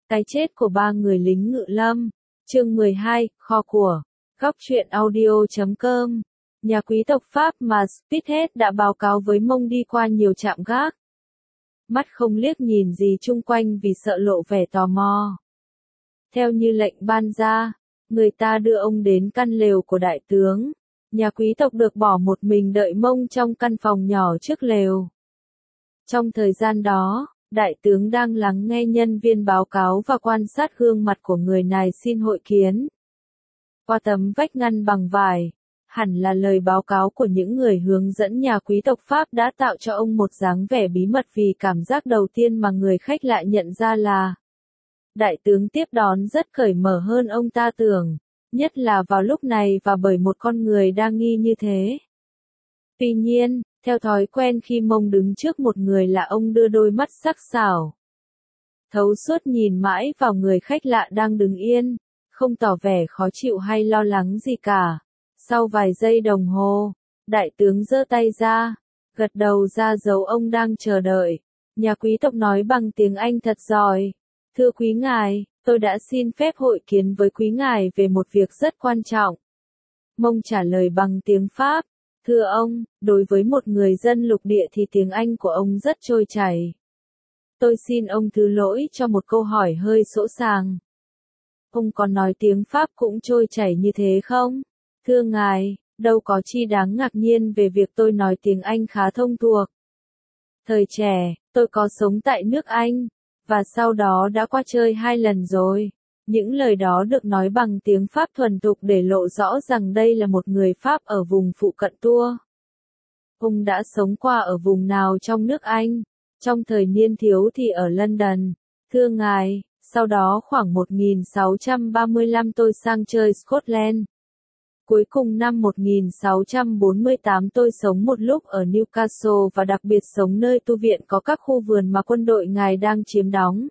Cái chết của ba người lính ngự lâm. Chương 12, kho của. Góc truyện audio.com. Nhà quý tộc Pháp mà Spithead đã báo cáo với Mông đi qua nhiều trạm gác. Mắt không liếc nhìn gì chung quanh vì sợ lộ vẻ tò mò. Theo như lệnh ban ra, người ta đưa ông đến căn lều của đại tướng. Nhà quý tộc được bỏ một mình đợi Mông trong căn phòng nhỏ trước lều. Trong thời gian đó, đại tướng đang lắng nghe nhân viên báo cáo và quan sát gương mặt của người này xin hội kiến. Qua tấm vách ngăn bằng vải, hẳn là lời báo cáo của những người hướng dẫn nhà quý tộc Pháp đã tạo cho ông một dáng vẻ bí mật vì cảm giác đầu tiên mà người khách lại nhận ra là đại tướng tiếp đón rất cởi mở hơn ông ta tưởng, nhất là vào lúc này và bởi một con người đa nghi như thế. Tuy nhiên, theo thói quen khi Mông đứng trước một người lạ ông đưa đôi mắt sắc sảo thấu suốt nhìn mãi vào người khách lạ đang đứng yên, không tỏ vẻ khó chịu hay lo lắng gì cả. Sau vài giây đồng hồ, đại tướng giơ tay ra, gật đầu ra dấu ông đang chờ đợi. Nhà quý tộc nói bằng tiếng Anh thật giỏi. Thưa quý ngài, tôi đã xin phép hội kiến với quý ngài về một việc rất quan trọng. Mông trả lời bằng tiếng Pháp. Thưa ông, đối với một người dân lục địa thì tiếng Anh của ông rất trôi chảy. Tôi xin ông thứ lỗi cho một câu hỏi hơi sỗ sàng. Ông có nói tiếng Pháp cũng trôi chảy như thế không? Thưa ngài, đâu có chi đáng ngạc nhiên về việc tôi nói tiếng Anh khá thông thuộc. Thời trẻ, tôi có sống tại nước Anh, và sau đó đã qua chơi 2 lần rồi. Những lời đó được nói bằng tiếng Pháp thuần thục để lộ rõ rằng đây là một người Pháp ở vùng phụ cận Tours. Ông đã sống qua ở vùng nào trong nước Anh? Trong thời niên thiếu thì ở London. Thưa ngài, sau đó khoảng 1635 tôi sang chơi Scotland. Cuối cùng năm 1648 tôi sống một lúc ở Newcastle và đặc biệt sống nơi tu viện có các khu vườn mà quân đội ngài đang chiếm đóng.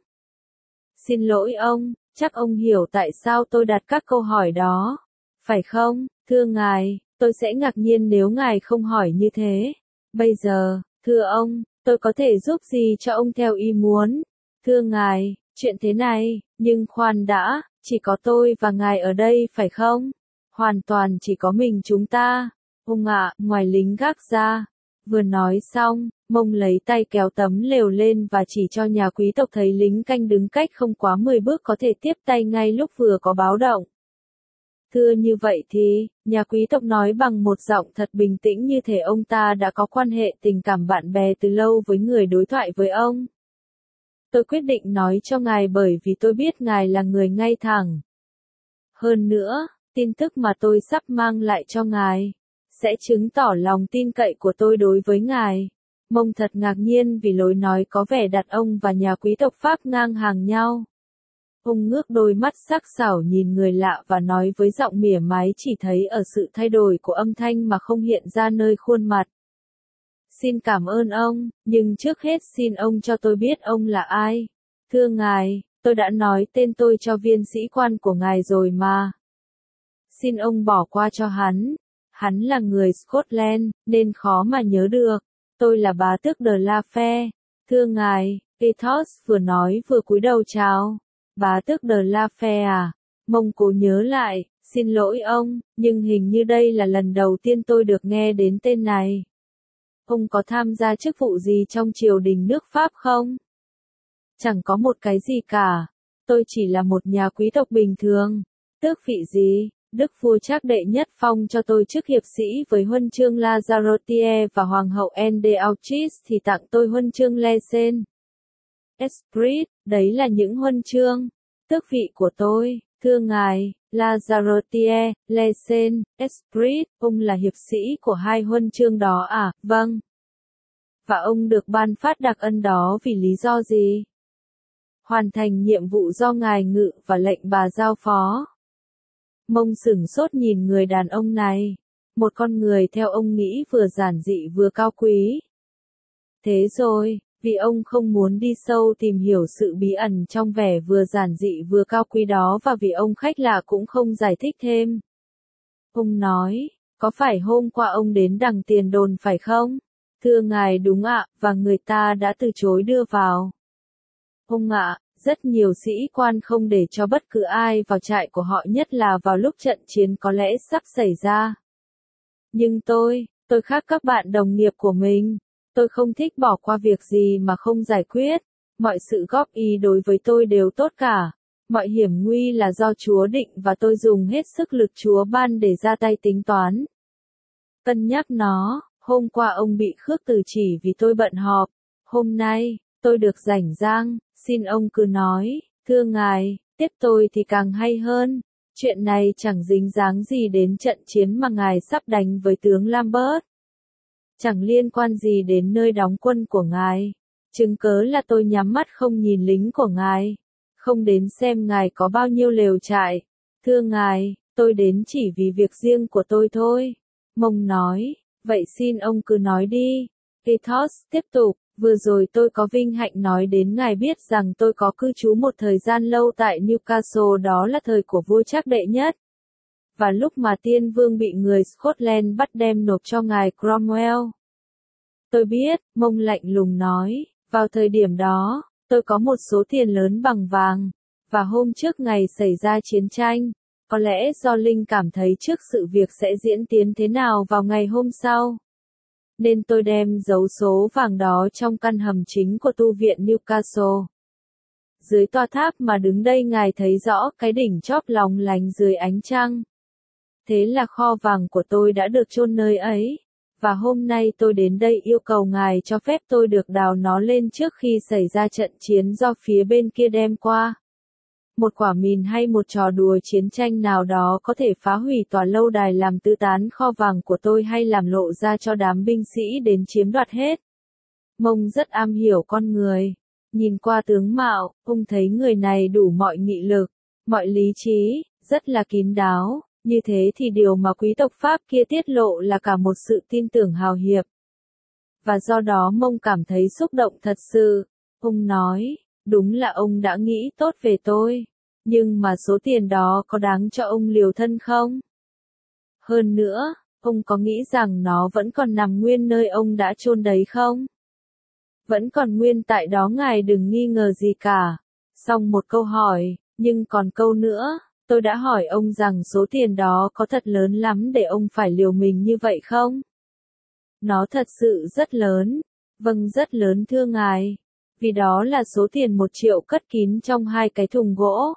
Xin lỗi ông, chắc ông hiểu tại sao tôi đặt các câu hỏi đó, phải không? Thưa ngài, tôi sẽ ngạc nhiên nếu ngài không hỏi như thế. Bây giờ, thưa ông, tôi có thể giúp gì cho ông theo ý muốn? Thưa ngài, chuyện thế này, nhưng khoan đã, chỉ có tôi và ngài ở đây phải không? Hoàn toàn chỉ có mình chúng ta. Ông ạ, ngoài lính gác ra. Vừa nói xong, Mông lấy tay kéo tấm lều lên và chỉ cho nhà quý tộc thấy lính canh đứng cách không quá 10 bước có thể tiếp tay ngay lúc vừa có báo động. Thưa như vậy thì, nhà quý tộc nói bằng một giọng thật bình tĩnh như thể ông ta đã có quan hệ tình cảm bạn bè từ lâu với người đối thoại với ông. Tôi quyết định nói cho ngài bởi vì tôi biết ngài là người ngay thẳng. Hơn nữa, tin tức mà tôi sắp mang lại cho ngài sẽ chứng tỏ lòng tin cậy của tôi đối với ngài. Mông thật ngạc nhiên vì lối nói có vẻ đặt ông và nhà quý tộc Pháp ngang hàng nhau. Ông ngước đôi mắt sắc sảo nhìn người lạ và nói với giọng mỉa mai chỉ thấy ở sự thay đổi của âm thanh mà không hiện ra nơi khuôn mặt. Xin cảm ơn ông, nhưng trước hết xin ông cho tôi biết ông là ai. Thưa ngài, tôi đã nói tên tôi cho viên sĩ quan của ngài rồi mà. Xin ông bỏ qua cho hắn. Hắn là người Scotland, nên khó mà nhớ được. Tôi là bá tước de la Fère. Thưa ngài, Athos vừa nói vừa cúi đầu chào. Bá tước de la Fère à? Mông cố nhớ lại, xin lỗi ông, nhưng hình như đây là lần đầu tiên tôi được nghe đến tên này. Ông có tham gia chức vụ gì trong triều đình nước Pháp không? Chẳng có một cái gì cả. Tôi chỉ là một nhà quý tộc bình thường. Tước vị gì? Đức vua Trác đệ nhất phong cho tôi chức hiệp sĩ với huân chương La Jarotière và hoàng hậu Anne d'Autriche thì tặng tôi huân chương Lecen. Esprit, đấy là những huân chương. Tước vị của tôi, thưa ngài, La Jarotière, Lecen, Esprit, ông là hiệp sĩ của 2 huân chương đó à? Vâng. Và ông được ban phát đặc ân đó vì lý do gì? Hoàn thành nhiệm vụ do ngài ngự và lệnh bà giao phó. Mông sửng sốt nhìn người đàn ông này. Một con người theo ông nghĩ vừa giản dị vừa cao quý. Thế rồi, vì ông không muốn đi sâu tìm hiểu sự bí ẩn trong vẻ vừa giản dị vừa cao quý đó và vì ông khách lạ cũng không giải thích thêm. Ông nói, có phải hôm qua ông đến đằng tiền đồn phải không? Thưa ngài đúng ạ, và người ta đã từ chối đưa vào. Ông ạ, Rất nhiều sĩ quan không để cho bất cứ ai vào trại của họ, nhất là vào lúc trận chiến có lẽ sắp xảy ra. Nhưng tôi khác các bạn đồng nghiệp của mình. Tôi không thích bỏ qua việc gì mà không giải quyết. Mọi sự góp ý đối với tôi đều tốt cả. Mọi hiểm nguy là do Chúa định và tôi dùng hết sức lực Chúa ban để ra tay tính toán. Cân nhắc nó, hôm qua ông bị khước từ chỉ vì tôi bận họp. Hôm nay, tôi được rảnh rang, xin ông cứ nói, thưa ngài, tiếp tôi thì càng hay hơn. Chuyện này chẳng dính dáng gì đến trận chiến mà ngài sắp đánh với tướng Lambert. Chẳng liên quan gì đến nơi đóng quân của ngài. Chứng cớ là tôi nhắm mắt không nhìn lính của ngài. Không đến xem ngài có bao nhiêu lều trại. Thưa ngài, tôi đến chỉ vì việc riêng của tôi thôi. Mông nói, vậy xin ông cứ nói đi. Athos tiếp tục, vừa rồi tôi có vinh hạnh nói đến ngài biết rằng tôi có cư trú một thời gian lâu tại Newcastle, đó là thời của vua Trác đệ nhất. Và lúc mà tiên vương bị người Scotland bắt đem nộp cho ngài Cromwell. Tôi biết, Mông lạnh lùng nói, vào thời điểm đó, tôi có một số tiền lớn bằng vàng, và hôm trước ngày xảy ra chiến tranh, có lẽ do Linh cảm thấy trước sự việc sẽ diễn tiến thế nào vào ngày hôm sau, nên tôi đem giấu số vàng đó trong căn hầm chính của tu viện Newcastle. Dưới tòa tháp mà đứng đây ngài thấy rõ cái đỉnh chóp lóng lánh dưới ánh trăng. Thế là kho vàng của tôi đã được chôn nơi ấy. Và hôm nay tôi đến đây yêu cầu ngài cho phép tôi được đào nó lên trước khi xảy ra trận chiến do phía bên kia đem qua. Một quả mìn hay một trò đùa chiến tranh nào đó có thể phá hủy tòa lâu đài làm tứ tán kho vàng của tôi hay làm lộ ra cho đám binh sĩ đến chiếm đoạt hết. Mông rất am hiểu con người. Nhìn qua tướng mạo, ông thấy người này đủ mọi nghị lực, mọi lý trí, rất là kín đáo. Như thế thì điều mà quý tộc Pháp kia tiết lộ là cả một sự tin tưởng hào hiệp. Và do đó Mông cảm thấy xúc động thật sự. Ông nói, đúng là ông đã nghĩ tốt về tôi. Nhưng mà số tiền đó có đáng cho ông liều thân không? Hơn nữa, ông có nghĩ rằng nó vẫn còn nằm nguyên nơi ông đã chôn đấy không? Vẫn còn nguyên tại đó, ngài đừng nghi ngờ gì cả. Xong một câu hỏi, nhưng còn câu nữa. Tôi đã hỏi ông rằng số tiền đó có thật lớn lắm để ông phải liều mình như vậy không? Nó thật sự rất lớn. Vâng, rất lớn thưa ngài. Vì đó là số tiền 1 triệu cất kín trong 2 cái thùng gỗ.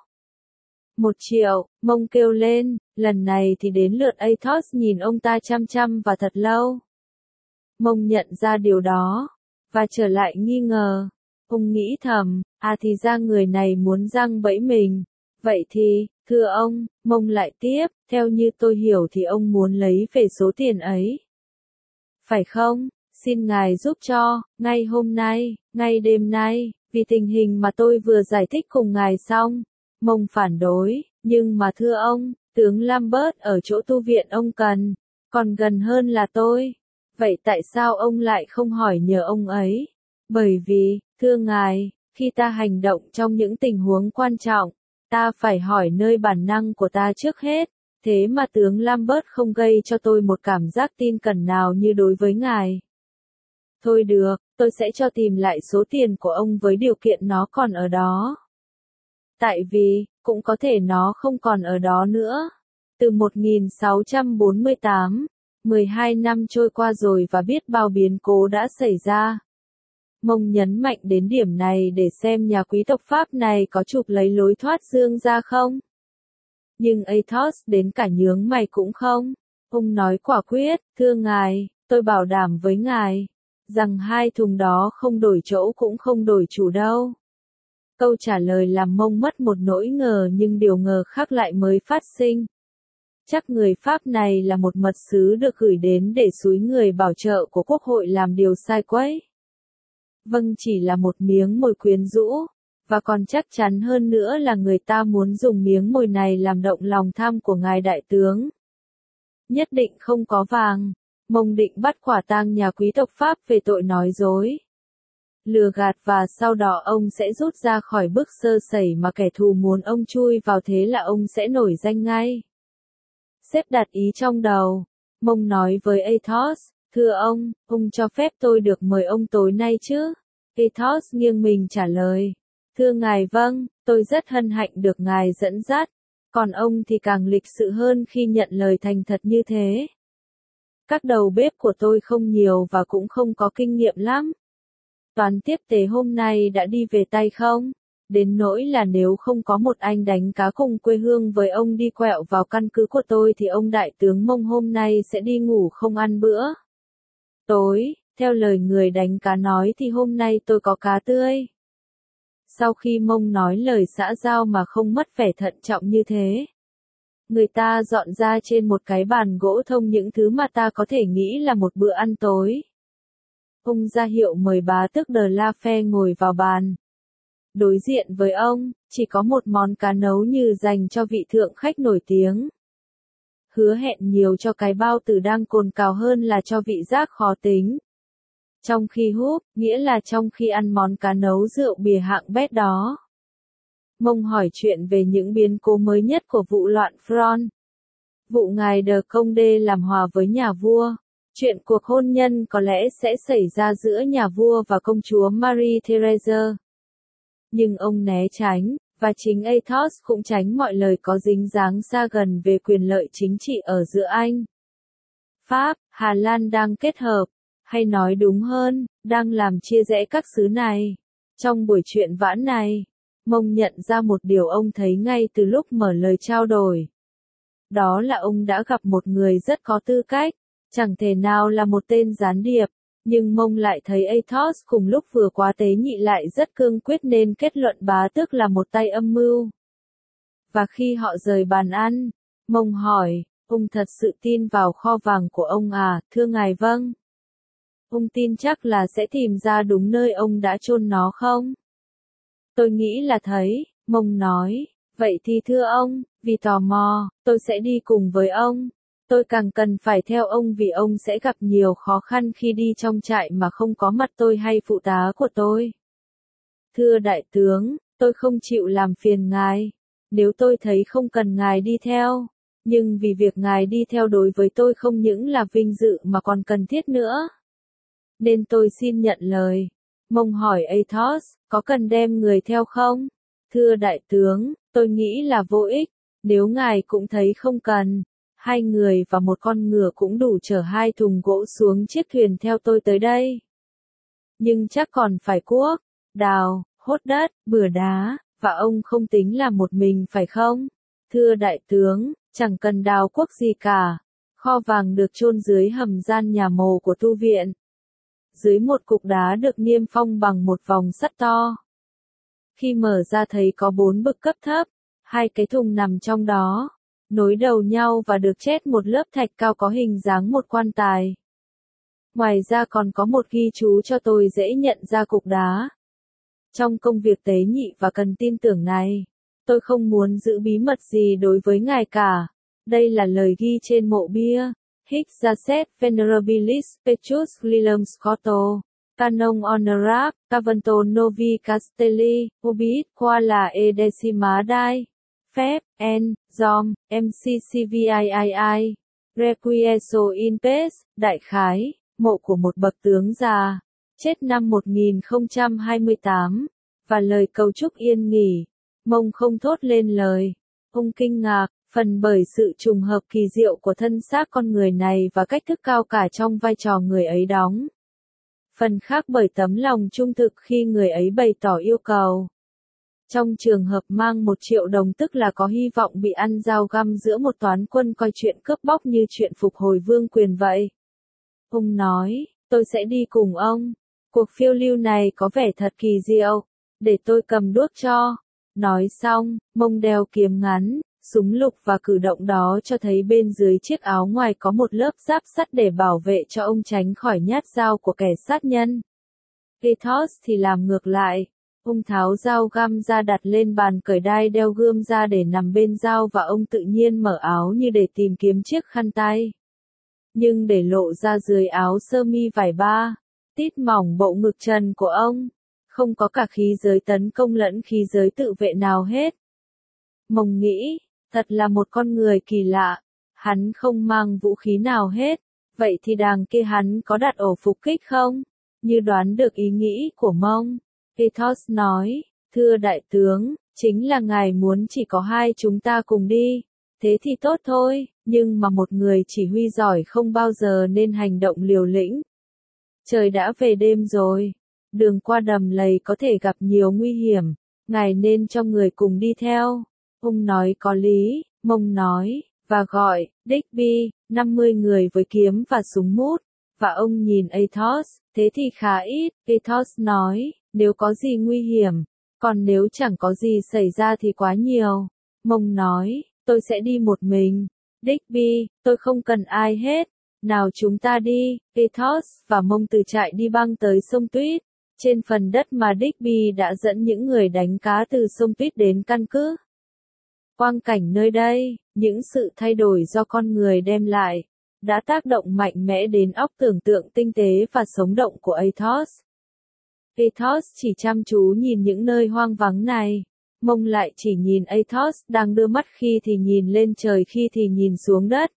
1 triệu, Mông kêu lên, lần này thì đến lượt Athos nhìn ông ta chăm chăm và thật lâu. Mông nhận ra điều đó, và trở lại nghi ngờ. Ông nghĩ thầm, thì ra người này muốn giăng bẫy mình. Vậy thì, thưa ông, Mông lại tiếp, theo như tôi hiểu thì ông muốn lấy về số tiền ấy. Phải không? Xin ngài giúp cho, ngay hôm nay, ngay đêm nay, vì tình hình mà tôi vừa giải thích cùng ngài xong. Mông phản đối, nhưng mà thưa ông, tướng Lambert ở chỗ tu viện ông cần, còn gần hơn là tôi. Vậy tại sao ông lại không hỏi nhờ ông ấy? Bởi vì, thưa ngài, khi ta hành động trong những tình huống quan trọng, ta phải hỏi nơi bản năng của ta trước hết, thế mà tướng Lambert không gây cho tôi một cảm giác tin cẩn nào như đối với ngài. Thôi được, tôi sẽ cho tìm lại số tiền của ông với điều kiện nó còn ở đó. Tại vì, cũng có thể nó không còn ở đó nữa. Từ 1648, 12 năm trôi qua rồi và biết bao biến cố đã xảy ra. Mông nhấn mạnh đến điểm này để xem nhà quý tộc Pháp này có chụp lấy lối thoát dương ra không. Nhưng Athos đến cả nhướng mày cũng không. Ông nói quả quyết, thưa ngài, tôi bảo đảm với ngài, rằng 2 thùng đó không đổi chỗ cũng không đổi chủ đâu. Câu trả lời làm Mông mất một nỗi ngờ, nhưng điều ngờ khác lại mới phát sinh. Chắc người Pháp này là một mật sứ được gửi đến để xúi người bảo trợ của quốc hội làm điều sai quấy. Vâng, chỉ là một miếng mồi quyến rũ, và còn chắc chắn hơn nữa là người ta muốn dùng miếng mồi này làm động lòng tham của ngài đại tướng. Nhất định không có vàng. Mông định bắt quả tang nhà quý tộc Pháp về tội nói dối, lừa gạt, và sau đó ông sẽ rút ra khỏi bước sơ sẩy mà kẻ thù muốn ông chui vào, thế là ông sẽ nổi danh ngay. Xếp đặt ý trong đầu, Mông nói với Athos, thưa ông cho phép tôi được mời ông tối nay chứ? Athos nghiêng mình trả lời, Thưa ngài vâng, tôi rất hân hạnh được ngài dẫn dắt, còn ông thì càng lịch sự hơn khi nhận lời thành thật như thế. Các đầu bếp của tôi không nhiều và cũng không có kinh nghiệm lắm. Toán tiếp tế hôm nay đã đi về tay không? Đến nỗi là nếu không có một anh đánh cá cùng quê hương với ông đi quẹo vào căn cứ của tôi thì ông đại tướng Mông hôm nay sẽ đi ngủ không ăn bữa. Tối, theo lời người đánh cá nói thì hôm nay tôi có cá tươi. Sau khi Mông nói lời xã giao mà không mất vẻ thận trọng như thế, người ta dọn ra trên một cái bàn gỗ thông những thứ mà ta có thể nghĩ là một bữa ăn tối. Ông ra hiệu mời bá tước De La Fère ngồi vào bàn. Đối diện với ông, chỉ có một món cá nấu như dành cho vị thượng khách nổi tiếng. Hứa hẹn nhiều cho cái bao tử đang cồn cào hơn là cho vị giác khó tính. Trong khi húp, nghĩa là trong khi ăn món cá nấu rượu bìa hạng bét đó. Mông hỏi chuyện về những biến cố mới nhất của vụ loạn Front. Vụ ngài De Condé làm hòa với nhà vua. Chuyện cuộc hôn nhân có lẽ sẽ xảy ra giữa nhà vua và công chúa Marie Thérèse. Nhưng ông né tránh, và chính Athos cũng tránh mọi lời có dính dáng xa gần về quyền lợi chính trị ở giữa Anh, Pháp, Hà Lan đang kết hợp, hay nói đúng hơn, đang làm chia rẽ các xứ này. Trong buổi chuyện vãn này, Mông nhận ra một điều ông thấy ngay từ lúc mở lời trao đổi. Đó là ông đã gặp một người rất có tư cách, chẳng thể nào là một tên gián điệp. Nhưng Mông lại thấy Athos cùng lúc vừa quá tế nhị lại rất cương quyết nên kết luận bá tước là một tay âm mưu. Và khi họ rời bàn ăn, Mông hỏi, ông thật sự tin vào kho vàng của ông à, thưa ngài vâng. Ông tin chắc là sẽ tìm ra đúng nơi ông đã chôn nó không? Tôi nghĩ là thấy, Mông nói, vậy thì thưa ông, vì tò mò, tôi sẽ đi cùng với ông. Tôi càng cần phải theo ông vì ông sẽ gặp nhiều khó khăn khi đi trong trại mà không có mặt tôi hay phụ tá của tôi. Thưa đại tướng, tôi không chịu làm phiền ngài. Nếu tôi thấy không cần ngài đi theo, nhưng vì việc ngài đi theo đối với tôi không những là vinh dự mà còn cần thiết nữa. Nên tôi xin nhận lời. Mông hỏi Athos, có cần đem người theo không? Thưa đại tướng, tôi nghĩ là vô ích, nếu ngài cũng thấy không cần. 2 người và một con ngựa cũng đủ chở 2 thùng gỗ xuống chiếc thuyền theo tôi tới đây. Nhưng chắc còn phải cuốc, đào, hốt đất, bừa đá, và ông không tính là một mình phải không? Thưa đại tướng, chẳng cần đào cuốc gì cả. Kho vàng được chôn dưới hầm gian nhà mồ của tu viện. Dưới một cục đá được niêm phong bằng một vòng sắt to. Khi mở ra thấy có 4 bực cấp thấp, 2 cái thùng nằm trong đó, nối đầu nhau và được chét một lớp thạch cao có hình dáng một quan tài. Ngoài ra còn có một ghi chú cho tôi dễ nhận ra cục đá. Trong công việc tế nhị và cần tin tưởng này, tôi không muốn giữ bí mật gì đối với ngài cả. Đây là lời ghi trên mộ bia. Hic jacet venerabilis Petrus Lilium Scotto, canon honorat, cavento novi castelli, ubiit qua là edecima dai. Phép, N, Dom, MCCVIII, Requieso in Pes, đại khái, mộ của một bậc tướng già, chết năm 1028, và lời cầu chúc yên nghỉ. Mông không thốt lên lời. Ông kinh ngạc, phần bởi sự trùng hợp kỳ diệu của thân xác con người này và cách thức cao cả trong vai trò người ấy đóng. Phần khác bởi tấm lòng trung thực khi người ấy bày tỏ yêu cầu. Trong trường hợp mang 1 triệu đồng tức là có hy vọng bị ăn dao găm giữa một toán quân coi chuyện cướp bóc như chuyện phục hồi vương quyền vậy. Ông nói, tôi sẽ đi cùng ông. Cuộc phiêu lưu này có vẻ thật kỳ diệu. Để tôi cầm đuốc cho. Nói xong, Mông đeo kiếm ngắn, súng lục và cử động đó cho thấy bên dưới chiếc áo ngoài có một lớp giáp sắt để bảo vệ cho ông tránh khỏi nhát dao của kẻ sát nhân. Athos thì làm ngược lại. Ông tháo dao găm ra đặt lên bàn cởi đai đeo gươm ra để nằm bên dao và ông tự nhiên mở áo như để tìm kiếm chiếc khăn tay. Nhưng để lộ ra dưới áo sơ mi vải ba, tít mỏng bộ ngực trần của ông, không có cả khí giới tấn công lẫn khí giới tự vệ nào hết. Mông nghĩ, thật là một con người kỳ lạ, hắn không mang vũ khí nào hết, vậy thì đàng kia hắn có đặt ổ phục kích không? Như đoán được ý nghĩ của Mông, Athos nói, Thưa đại tướng, chính là ngài muốn chỉ có hai chúng ta cùng đi. Thế thì tốt thôi, nhưng mà một người chỉ huy giỏi không bao giờ nên hành động liều lĩnh. Trời đã về đêm rồi, đường qua đầm lầy có thể gặp nhiều nguy hiểm, ngài nên cho người cùng đi theo. Ông nói có lý, Mông nói, và gọi, Digby, 50 người với kiếm và súng mút, và ông nhìn Athos, thế thì khá ít. Athos nói, nếu có gì nguy hiểm, còn nếu chẳng có gì xảy ra thì quá nhiều. Mông nói, tôi sẽ đi một mình. Digby, tôi không cần ai hết. Nào chúng ta đi. Athos và Mông từ trại đi băng tới sông Tuyết, trên phần đất mà Digby đã dẫn những người đánh cá từ sông Tuyết đến căn cứ. Quang cảnh nơi đây, những sự thay đổi do con người đem lại, đã tác động mạnh mẽ đến óc tưởng tượng tinh tế và sống động của Athos. Athos chỉ chăm chú nhìn những nơi hoang vắng này. Mông lại chỉ nhìn Athos đang đưa mắt khi thì nhìn lên trời khi thì nhìn xuống đất.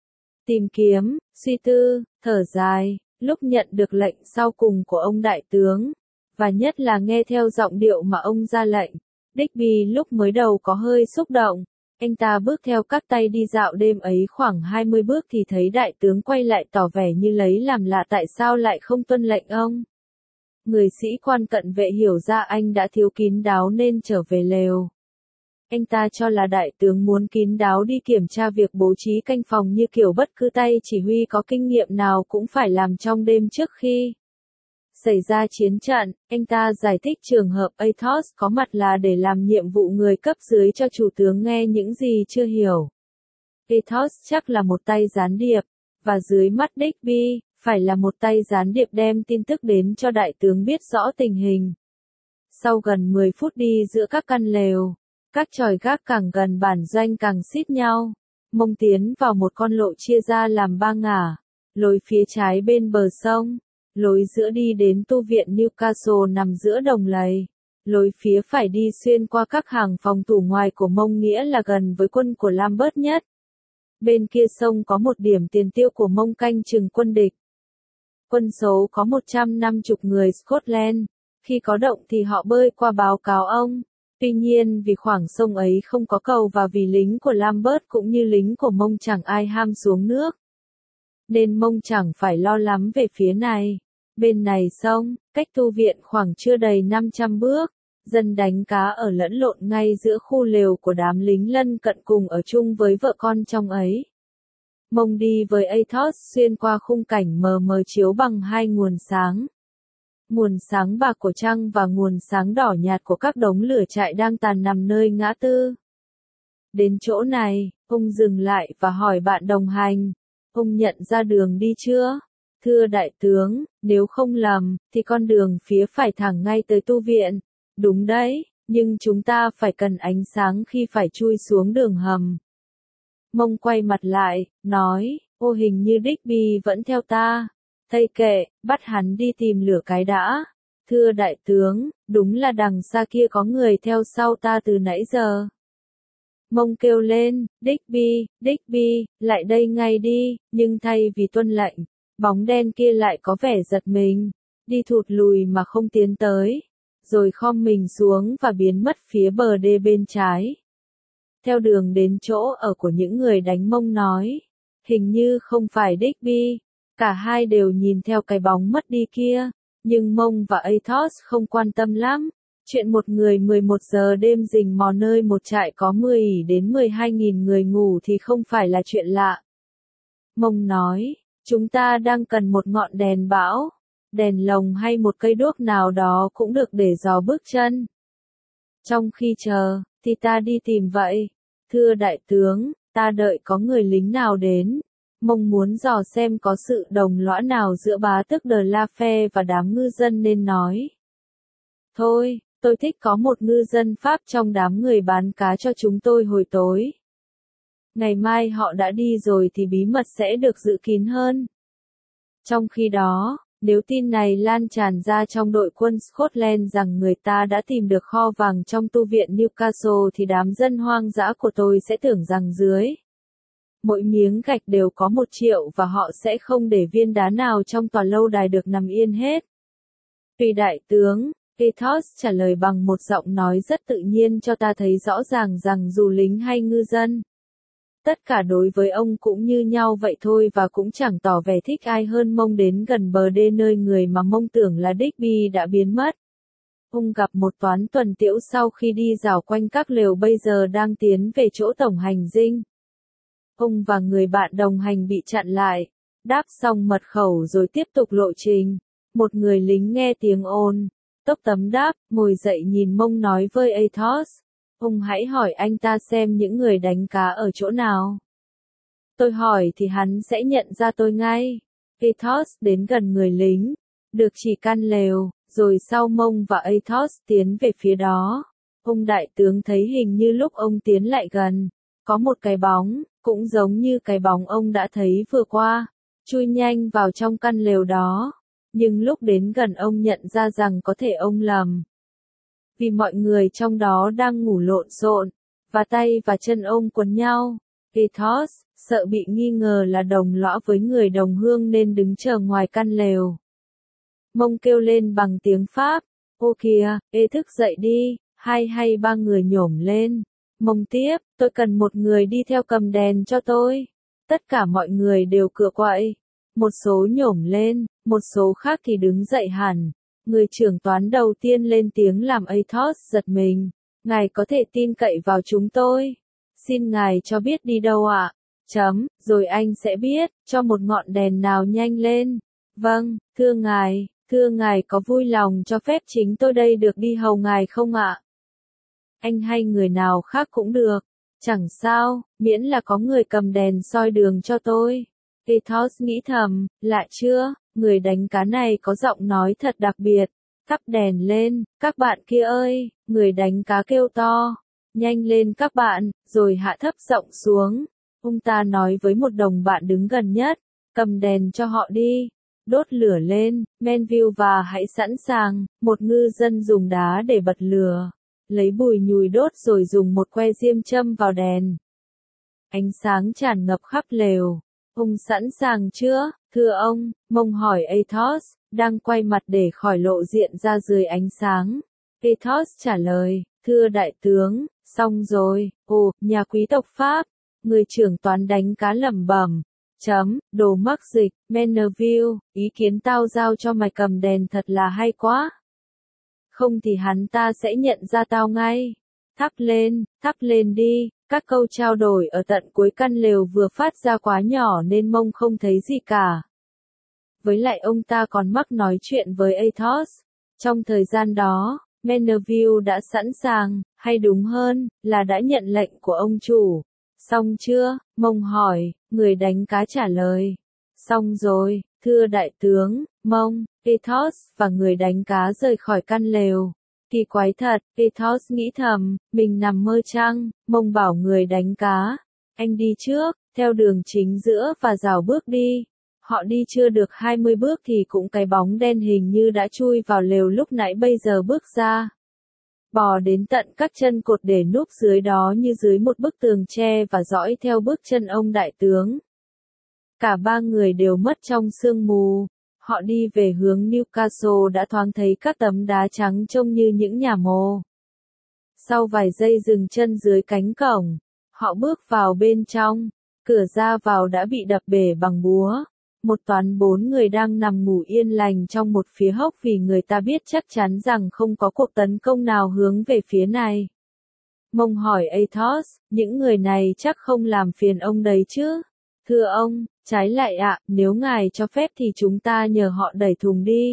Tìm kiếm, suy tư, thở dài, lúc nhận được lệnh sau cùng của ông đại tướng, và nhất là nghe theo giọng điệu mà ông ra lệnh, Digby lúc mới đầu có hơi xúc động. Anh ta bước theo các tay đi dạo đêm ấy khoảng 20 bước thì thấy đại tướng quay lại tỏ vẻ như lấy làm lạ tại sao lại không tuân lệnh ông. Người sĩ quan cận vệ hiểu ra anh đã thiếu kín đáo nên trở về lều. Anh ta cho là đại tướng muốn kín đáo đi kiểm tra việc bố trí canh phòng như kiểu bất cứ tay chỉ huy có kinh nghiệm nào cũng phải làm trong đêm trước khi xảy ra chiến trận. Anh ta giải thích trường hợp Athos có mặt là để làm nhiệm vụ người cấp dưới cho chủ tướng nghe những gì chưa hiểu. Athos chắc là một tay gián điệp, và dưới mắt Digby, phải là một tay gián điệp đem tin tức đến cho đại tướng biết rõ tình hình. Sau gần 10 phút đi giữa các căn lều, các chòi gác càng gần bản doanh càng xít nhau. Mông tiến vào một con lộ chia ra làm ba ngả, lối phía trái bên bờ sông, lối giữa đi đến tu viện Newcastle nằm giữa đồng lầy, lối phía phải đi xuyên qua các hàng phòng thủ ngoài của Mông nghĩa là gần với quân của Lambert nhất. Bên kia sông có một điểm tiền tiêu của Mông canh chừng quân địch. Quân số có 150 người Scotland, khi có động thì họ bơi qua báo cáo ông. Tuy nhiên vì khoảng sông ấy không có cầu và vì lính của Lambert cũng như lính của Mông chẳng ai ham xuống nước, nên Mông chẳng phải lo lắm về phía này. Bên này sông, cách tu viện khoảng chưa đầy 500 bước, dân đánh cá ở lẫn lộn ngay giữa khu lều của đám lính lân cận cùng ở chung với vợ con trong ấy. Mông đi với Athos xuyên qua khung cảnh mờ mờ chiếu bằng hai nguồn sáng. Nguồn sáng bạc của trăng và nguồn sáng đỏ nhạt của các đống lửa trại đang tàn nằm nơi ngã tư. Đến chỗ này, ông dừng lại và hỏi bạn đồng hành, ông nhận ra đường đi chưa? Thưa đại tướng, nếu không lầm, thì con đường phía phải thẳng ngay tới tu viện. Đúng đấy, nhưng chúng ta phải cần ánh sáng khi phải chui xuống đường hầm. Mông quay mặt lại, nói, ô hình như Digby vẫn theo ta. Thây kệ, bắt hắn đi tìm lửa cái đã. Thưa đại tướng, đúng là đằng xa kia có người theo sau ta từ nãy giờ. Mông kêu lên, Digby, Digby, lại đây ngay đi, nhưng thay vì tuân lệnh, bóng đen kia lại có vẻ giật mình, đi thụt lùi mà không tiến tới, rồi khom mình xuống và biến mất phía bờ đê bên trái. Theo đường đến chỗ ở của những người đánh Mông nói, hình như không phải Digby, cả hai đều nhìn theo cái bóng mất đi kia, nhưng Mông và Athos không quan tâm lắm. Chuyện một người 11 giờ đêm rình mò nơi một trại có 10 đến 12.000 người ngủ thì không phải là chuyện lạ. Mông nói, chúng ta đang cần một ngọn đèn bão, đèn lồng hay một cây đuốc nào đó cũng được để dò bước chân. Trong khi chờ, thì ta đi tìm vậy. Thưa đại tướng, ta đợi có người lính nào đến. Mông muốn dò xem có sự đồng lõa nào giữa bá tước de la Fère và đám ngư dân nên nói. Thôi, tôi thích có một ngư dân Pháp trong đám người bán cá cho chúng tôi hồi tối. Ngày mai họ đã đi rồi thì bí mật sẽ được giữ kín hơn. Trong khi đó, nếu tin này lan tràn ra trong đội quân Scotland rằng người ta đã tìm được kho vàng trong tu viện Newcastle thì đám dân hoang dã của tôi sẽ tưởng rằng dưới mỗi miếng gạch đều có 1 triệu và họ sẽ không để viên đá nào trong tòa lâu đài được nằm yên hết. Tùy đại tướng, Athos trả lời bằng một giọng nói rất tự nhiên cho ta thấy rõ ràng rằng dù lính hay ngư dân, tất cả đối với ông cũng như nhau vậy thôi và cũng chẳng tỏ vẻ thích ai hơn. Mông đến gần bờ đê nơi người mà Mông tưởng là Digby đã biến mất. Ông gặp một toán tuần tiễu sau khi đi dạo quanh các lều bây giờ đang tiến về chỗ tổng hành dinh. Ông và người bạn đồng hành bị chặn lại, đáp xong mật khẩu rồi tiếp tục lộ trình. Một người lính nghe tiếng ồn, tốc tấm đáp, ngồi dậy nhìn Mông nói với Athos. Ông hãy hỏi anh ta xem những người đánh cá ở chỗ nào. Tôi hỏi thì hắn sẽ nhận ra tôi ngay. Athos đến gần người lính, được chỉ căn lều, rồi sau Mông và Athos tiến về phía đó. Ông đại tướng thấy hình như lúc ông tiến lại gần, có một cái bóng, cũng giống như cái bóng ông đã thấy vừa qua, chui nhanh vào trong căn lều đó. Nhưng lúc đến gần ông nhận ra rằng có thể ông lầm. Vì mọi người trong đó đang ngủ lộn xộn, và tay và chân ông quấn nhau. Athos, sợ bị nghi ngờ là đồng lõa với người đồng hương nên đứng chờ ngoài căn lều. Mông kêu lên bằng tiếng Pháp, ô kìa, thức dậy đi, 2 hay 3 người nhổm lên. Mông tiếp, tôi cần một người đi theo cầm đèn cho tôi. Tất cả mọi người đều cựa quậy. Một số nhổm lên, một số khác thì đứng dậy hẳn. Người trưởng toán đầu tiên lên tiếng làm Athos giật mình. Ngài có thể tin cậy vào chúng tôi. Xin ngài cho biết đi đâu ạ? Rồi anh sẽ biết, cho một ngọn đèn nào nhanh lên. Vâng, thưa ngài có vui lòng cho phép chính tôi đây được đi hầu ngài không ạ? Anh hay người nào khác cũng được. Chẳng sao, miễn là có người cầm đèn soi đường cho tôi. Athos nghĩ thầm, lạ chưa, người đánh cá này có giọng nói thật đặc biệt. Thắp đèn lên, các bạn kia ơi, người đánh cá kêu to. Nhanh lên các bạn, rồi hạ thấp giọng xuống. Ông ta nói với một đồng bạn đứng gần nhất, cầm đèn cho họ đi. Đốt lửa lên, Menville và hãy sẵn sàng. Một ngư dân dùng đá để bật lửa. Lấy bùi nhùi đốt rồi dùng một que diêm châm vào đèn. Ánh sáng tràn ngập khắp lều. Ông sẵn sàng chưa, thưa ông? Mông hỏi Athos, đang quay mặt để khỏi lộ diện ra dưới ánh sáng. Athos trả lời, thưa đại tướng, xong rồi. Ồ, nhà quý tộc Pháp. Người trưởng toán đánh cá lẩm bẩm. Đồ mắc dịch, Menville, ý kiến tao giao cho mày cầm đèn thật là hay quá. Không thì hắn ta sẽ nhận ra tao ngay. Thắp lên đi. Các câu trao đổi ở tận cuối căn lều vừa phát ra quá nhỏ nên Mông không thấy gì cả. Với lại ông ta còn mắc nói chuyện với Athos. Trong thời gian đó, Menville đã sẵn sàng, hay đúng hơn, là đã nhận lệnh của ông chủ. Xong chưa? Mông hỏi, người đánh cá trả lời. Xong rồi, thưa đại tướng. Mông, Athos và người đánh cá rời khỏi căn lều. Kỳ quái thật, Athos nghĩ thầm, mình nằm mơ chăng? Mông bảo người đánh cá. Anh đi trước, theo đường chính giữa và rảo bước đi. Họ đi chưa được 20 bước thì cũng cái bóng đen hình như đã chui vào lều lúc nãy bây giờ bước ra. Bò đến tận các chân cột để núp dưới đó như dưới một bức tường tre và dõi theo bước chân ông đại tướng. Cả 3 người đều mất trong sương mù. Họ đi về hướng Newcastle đã thoáng thấy các tấm đá trắng trông như những nhà mồ. Sau vài giây dừng chân dưới cánh cổng, họ bước vào bên trong. Cửa ra vào đã bị đập bể bằng búa. Một toán 4 người đang nằm ngủ yên lành trong một phía hốc vì người ta biết chắc chắn rằng không có cuộc tấn công nào hướng về phía này. Mông hỏi Athos, những người này chắc không làm phiền ông đấy chứ? Thưa ông, trái lại ạ, nếu ngài cho phép thì chúng ta nhờ họ đẩy thùng đi.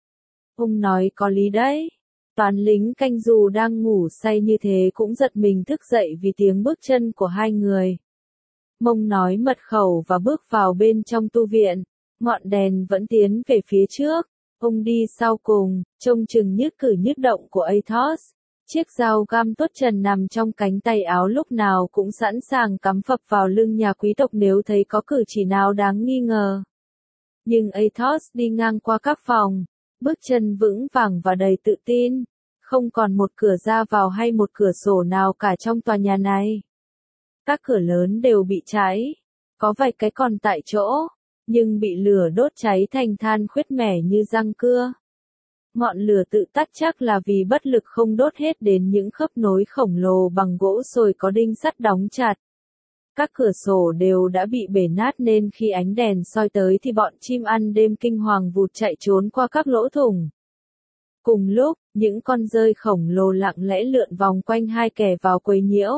Ông nói có lý đấy. Toán lính canh dù đang ngủ say như thế cũng giật mình thức dậy vì tiếng bước chân của 2 người. Mông nói mật khẩu và bước vào bên trong tu viện. Ngọn đèn vẫn tiến về phía trước. Ông đi sau cùng, trông chừng nhất cử nhất động của Athos. Chiếc dao găm tốt trần nằm trong cánh tay áo lúc nào cũng sẵn sàng cắm phập vào lưng nhà quý tộc nếu thấy có cử chỉ nào đáng nghi ngờ. Nhưng Athos đi ngang qua các phòng, bước chân vững vàng và đầy tự tin. Không còn một cửa ra vào hay một cửa sổ nào cả trong tòa nhà này. Các cửa lớn đều bị cháy. Có vài cái còn tại chỗ, nhưng bị lửa đốt cháy thành than khuyết mẻ như răng cưa. Ngọn lửa tự tắt chắc là vì bất lực không đốt hết đến những khớp nối khổng lồ bằng gỗ sồi có đinh sắt đóng chặt. Các cửa sổ đều đã bị bể nát nên khi ánh đèn soi tới thì bọn chim ăn đêm kinh hoàng vụt chạy trốn qua các lỗ thủng. Cùng lúc, những con dơi khổng lồ lặng lẽ lượn vòng quanh hai kẻ vào quấy nhiễu.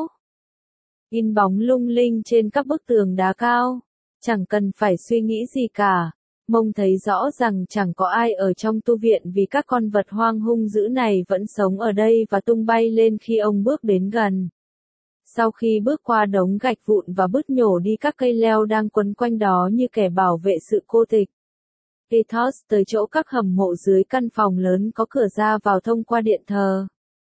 In bóng lung linh trên các bức tường đá cao. Chẳng cần phải suy nghĩ gì cả. Mông thấy rõ rằng chẳng có ai ở trong tu viện vì các con vật hoang hung dữ này vẫn sống ở đây và tung bay lên khi ông bước đến gần. Sau khi bước qua đống gạch vụn và bứt nhổ đi các cây leo đang quấn quanh đó như kẻ bảo vệ sự cô tịch, Athos tới chỗ các hầm mộ dưới căn phòng lớn có cửa ra vào thông qua điện thờ.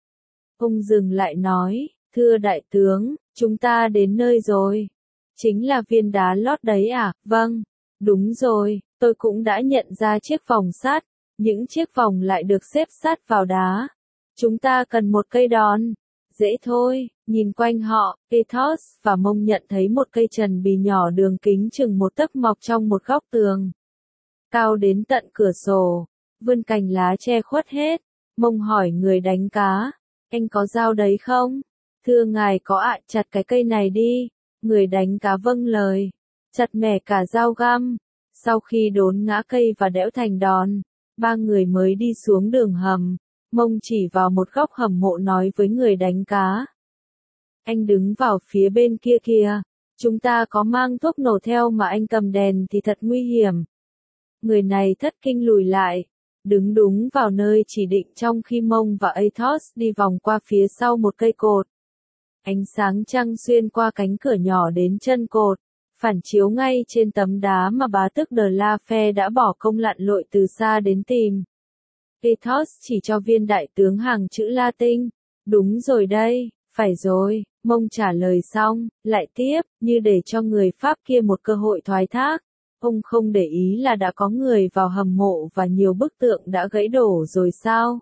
Ông dừng lại nói, thưa đại tướng, chúng ta đến nơi rồi. Chính là viên đá lót đấy à? Vâng, đúng rồi, tôi cũng đã nhận ra chiếc vòng sắt. Những chiếc vòng lại được xếp sát vào đá. Chúng ta cần một cây đòn. Dễ thôi, nhìn quanh họ, Athos và Mông nhận thấy một cây trần bì nhỏ đường kính chừng một tấc mọc trong một góc tường. Cao đến tận cửa sổ, vươn cành lá che khuất hết. Mông hỏi người đánh cá, anh có dao đấy không? Thưa ngài có ạ, chặt cái cây này đi. Người đánh cá vâng lời, chặt mẻ cả dao găm. Sau khi đốn ngã cây và đẽo thành đòn, ba người mới đi xuống đường hầm. Mông chỉ vào một góc hầm mộ nói với người đánh cá. Anh đứng vào phía bên kia kìa, chúng ta có mang thuốc nổ theo mà anh cầm đèn thì thật nguy hiểm. Người này thất kinh lùi lại, đứng đúng vào nơi chỉ định trong khi Mông và Athos đi vòng qua phía sau một cây cột. Ánh sáng trăng xuyên qua cánh cửa nhỏ đến chân cột, phản chiếu ngay trên tấm đá mà bá tước De La Fère đã bỏ công lặn lội từ xa đến tìm. Athos chỉ cho viên đại tướng hàng chữ Latin. Đúng rồi đây, phải rồi, Mông trả lời xong, lại tiếp, như để cho người Pháp kia một cơ hội thoái thác. Ông không để ý là đã có người vào hầm mộ và nhiều bức tượng đã gãy đổ rồi sao?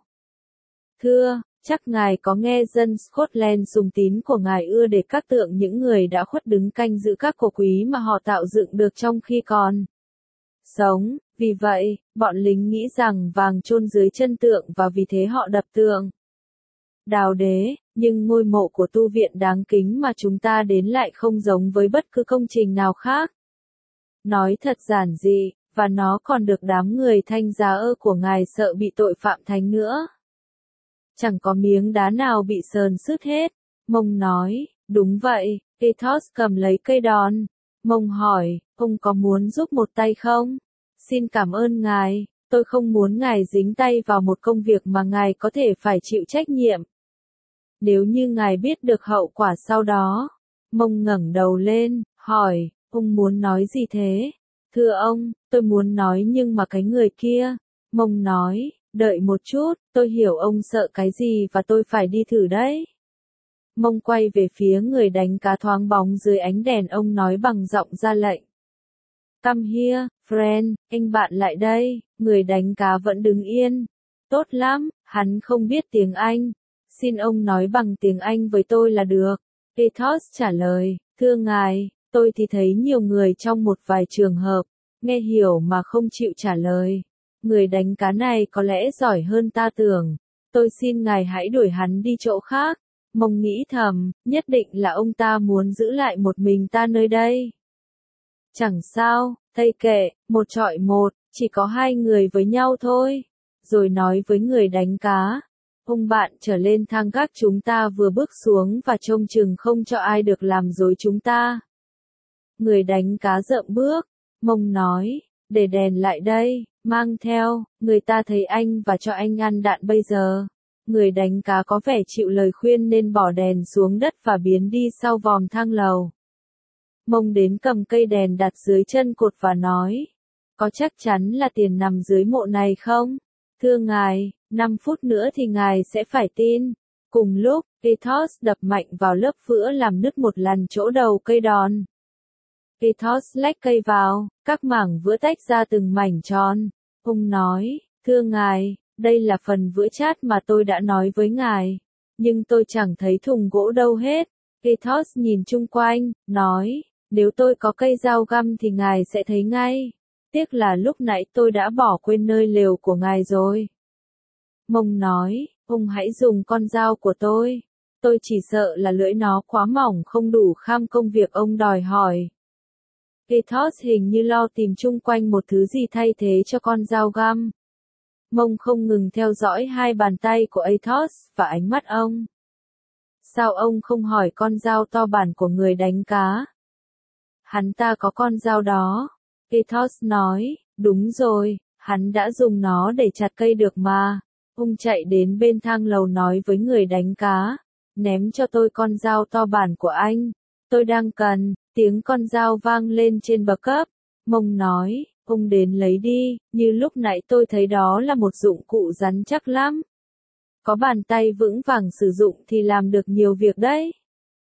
Thưa, chắc ngài có nghe dân Scotland sùng tín của ngài ưa để các tượng những người đã khuất đứng canh giữ các cổ quý mà họ tạo dựng được trong khi còn sống. Vì vậy, bọn lính nghĩ rằng vàng chôn dưới chân tượng và vì thế họ đập tượng. Đào đế, nhưng ngôi mộ của tu viện đáng kính mà chúng ta đến lại không giống với bất cứ công trình nào khác. Nói thật giản dị, và nó còn được đám người thanh giá của ngài sợ bị tội phạm thánh nữa. Chẳng có miếng đá nào bị sờn sứt hết. Mông nói, đúng vậy. Athos cầm lấy cây đòn. Mông hỏi, ông có muốn giúp một tay không? Xin cảm ơn ngài, tôi không muốn ngài dính tay vào một công việc mà ngài có thể phải chịu trách nhiệm. Nếu như ngài biết được hậu quả sau đó. Mông ngẩng đầu lên, hỏi, ông muốn nói gì thế? Thưa ông, tôi muốn nói nhưng mà cái người kia. Mông nói, đợi một chút, tôi hiểu ông sợ cái gì và tôi phải đi thử đấy. Mông quay về phía người đánh cá thoáng bóng dưới ánh đèn, ông nói bằng giọng ra lệnh. Come here, friend, anh bạn lại đây. Người đánh cá vẫn đứng yên. Tốt lắm, hắn không biết tiếng Anh. Xin ông nói bằng tiếng Anh với tôi là được. Athos trả lời, thưa ngài, tôi thì thấy nhiều người trong một vài trường hợp, nghe hiểu mà không chịu trả lời. Người đánh cá này có lẽ giỏi hơn ta tưởng. Tôi xin ngài hãy đuổi hắn đi chỗ khác. Mông nghĩ thầm, nhất định là ông ta muốn giữ lại một mình ta nơi đây. Chẳng sao, thầy kệ, một chọi một, chỉ có hai người với nhau thôi. Rồi nói với người đánh cá, ông bạn trở lên thang gác, chúng ta vừa bước xuống và trông chừng không cho ai được làm dối chúng ta. Người đánh cá rậm bước, Mông nói, để đèn lại đây, mang theo, người ta thấy anh và cho anh ăn đạn bây giờ. Người đánh cá có vẻ chịu lời khuyên nên bỏ đèn xuống đất và biến đi sau vòm thang lầu. Mông đến cầm cây đèn đặt dưới chân cột và nói, có chắc chắn là tiền nằm dưới mộ này không? Thưa ngài, 5 phút nữa thì ngài sẽ phải tin. Cùng lúc, Athos đập mạnh vào lớp vữa làm nứt một lần chỗ đầu cây đòn. Athos lách cây vào, các mảng vữa tách ra từng mảnh tròn. Ông nói, thưa ngài, đây là phần vữa chát mà tôi đã nói với ngài. Nhưng tôi chẳng thấy thùng gỗ đâu hết. Athos nhìn chung quanh, nói, nếu tôi có cây dao găm thì ngài sẽ thấy ngay. Tiếc là lúc nãy tôi đã bỏ quên nơi lều của ngài rồi. Mông nói, ông hãy dùng con dao của tôi chỉ sợ là lưỡi nó quá mỏng không đủ kham công việc ông đòi hỏi. Athos hình như lo tìm chung quanh một thứ gì thay thế cho con dao găm. Mông không ngừng theo dõi hai bàn tay của Athos và ánh mắt ông. Sao ông không hỏi con dao to bản của người đánh cá? Hắn ta có con dao đó. Athos nói, đúng rồi, hắn đã dùng nó để chặt cây được mà. Ông chạy đến bên thang lầu nói với người đánh cá, ném cho tôi con dao to bản của anh. Tôi đang cần. Tiếng con dao vang lên trên bậc cấp. Mông nói, ông đến lấy đi, như lúc nãy tôi thấy đó là một dụng cụ rắn chắc lắm. Có bàn tay vững vàng sử dụng thì làm được nhiều việc đấy.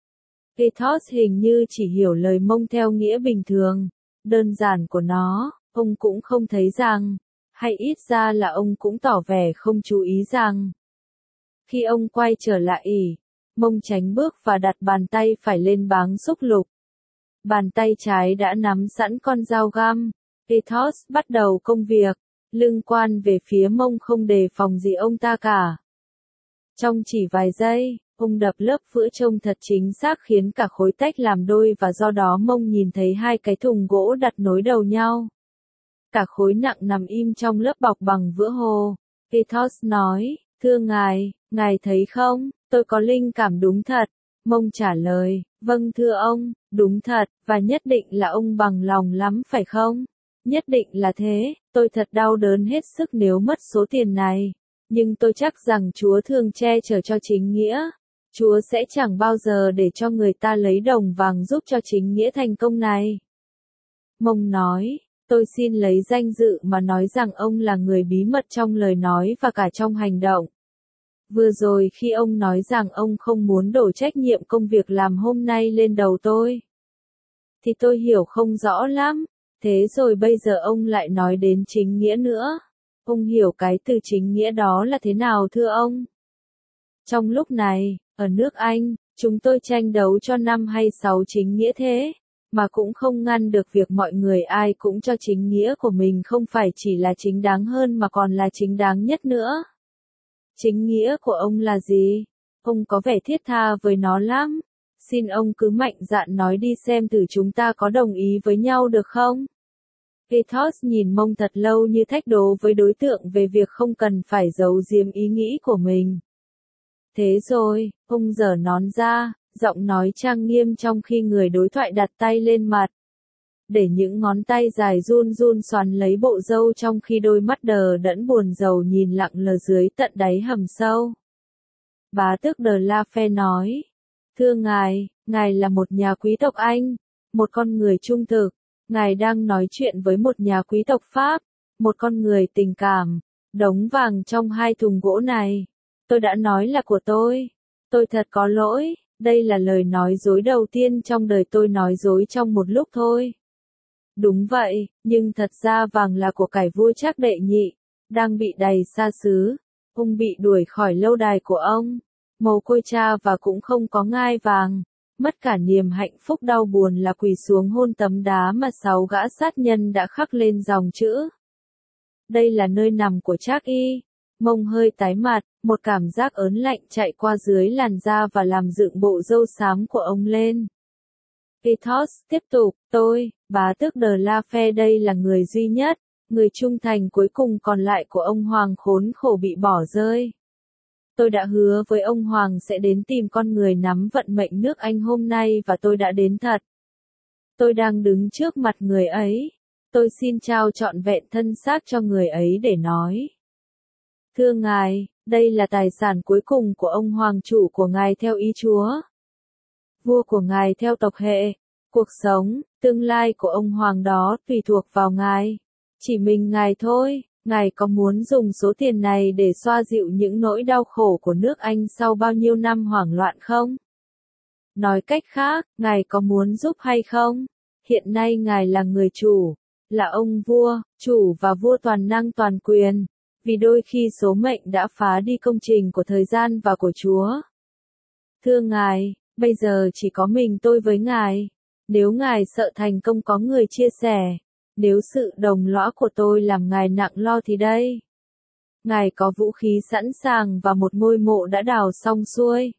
Athos hình như chỉ hiểu lời Mông theo nghĩa bình thường, đơn giản của nó, ông cũng không thấy rằng, hay ít ra là ông cũng tỏ vẻ không chú ý rằng. Khi ông quay trở lại Mông tránh bước và đặt bàn tay phải lên báng xúc lục. Bàn tay trái đã nắm sẵn con dao găm. Athos bắt đầu công việc, lưng quan về phía Mông không đề phòng gì ông ta cả. Trong chỉ vài giây, ông đập lớp vữa trông thật chính xác khiến cả khối tách làm đôi và do đó Mông nhìn thấy hai cái thùng gỗ đặt nối đầu nhau. Cả khối nặng nằm im trong lớp bọc bằng vữa hồ. Athos nói, thưa ngài thấy không, tôi có linh cảm đúng thật. Mông trả lời, vâng thưa ông, đúng thật, và nhất định là ông bằng lòng lắm phải không? Nhất định là thế, tôi thật đau đớn hết sức nếu mất số tiền này. Nhưng tôi chắc rằng Chúa thường che chở cho chính nghĩa. Chúa sẽ chẳng bao giờ để cho người ta lấy đồng vàng giúp cho chính nghĩa thành công này. Mông nói, tôi xin lấy danh dự mà nói rằng ông là người bí mật trong lời nói và cả trong hành động. Vừa rồi khi ông nói rằng ông không muốn đổ trách nhiệm công việc làm hôm nay lên đầu tôi, thì tôi hiểu không rõ lắm. Thế rồi bây giờ ông lại nói đến chính nghĩa nữa. Ông hiểu cái từ chính nghĩa đó là thế nào thưa ông? Trong lúc này, ở nước Anh, chúng tôi tranh đấu cho 5 hay 6 chính nghĩa thế, mà cũng không ngăn được việc mọi người ai cũng cho chính nghĩa của mình không phải chỉ là chính đáng hơn mà còn là chính đáng nhất nữa. Chính nghĩa của ông là gì? Ông có vẻ thiết tha với nó lắm. Xin ông cứ mạnh dạn nói đi xem thử chúng ta có đồng ý với nhau được không? Athos nhìn Mông thật lâu như thách đố với đối tượng về việc không cần phải giấu giếm ý nghĩ của mình. Thế rồi, ông giở nón ra, giọng nói trang nghiêm trong khi người đối thoại đặt tay lên mặt. Để những ngón tay dài run run xoắn lấy bộ râu trong khi đôi mắt đờ đẫn buồn rầu nhìn lặng lờ dưới tận đáy hầm sâu. Bá tước de la Fère nói, thưa ngài là một nhà quý tộc Anh, một con người trung thực. Ngài đang nói chuyện với một nhà quý tộc Pháp, một con người tình cảm. Đống vàng trong hai thùng gỗ này, tôi đã nói là của tôi. Tôi thật có lỗi, đây là lời nói dối đầu tiên trong đời tôi nói dối trong một lúc thôi. Đúng vậy, nhưng thật ra vàng là của cải vua Trác đệ nhị, đang bị đày xa xứ. Ông bị đuổi khỏi lâu đài của ông, mồ côi cha và cũng không có ngai vàng. Mất cả niềm hạnh phúc đau buồn là quỳ xuống hôn tấm đá mà 6 gã sát nhân đã khắc lên dòng chữ. Đây là nơi nằm của Trác y. Mông hơi tái mặt, một cảm giác ớn lạnh chạy qua dưới làn da và làm dựng bộ râu xám của ông lên. Athos tiếp tục, bá tước de la Fère đây là người duy nhất, người trung thành cuối cùng còn lại của ông Hoàng khốn khổ bị bỏ rơi. Tôi đã hứa với ông Hoàng sẽ đến tìm con người nắm vận mệnh nước Anh hôm nay và tôi đã đến thật. Tôi đang đứng trước mặt người ấy. Tôi xin trao trọn vẹn thân xác cho người ấy để nói. Thưa ngài, đây là tài sản cuối cùng của ông Hoàng chủ của ngài theo ý Chúa. Vua của ngài theo tộc hệ. Cuộc sống, tương lai của ông Hoàng đó tùy thuộc vào ngài. Chỉ mình ngài thôi. Ngài có muốn dùng số tiền này để xoa dịu những nỗi đau khổ của nước Anh sau bao nhiêu năm hoảng loạn không? Nói cách khác, ngài có muốn giúp hay không? Hiện nay ngài là người chủ, là ông vua, chủ và vua toàn năng toàn quyền, vì đôi khi số mệnh đã phá đi công trình của thời gian và của Chúa. Thưa ngài, bây giờ chỉ có mình tôi với ngài. Nếu ngài sợ thành công có người chia sẻ, nếu sự đồng lõa của tôi làm ngài nặng lo thì đây. ngài có vũ khí sẵn sàng và một ngôi mộ đã đào xong xuôi.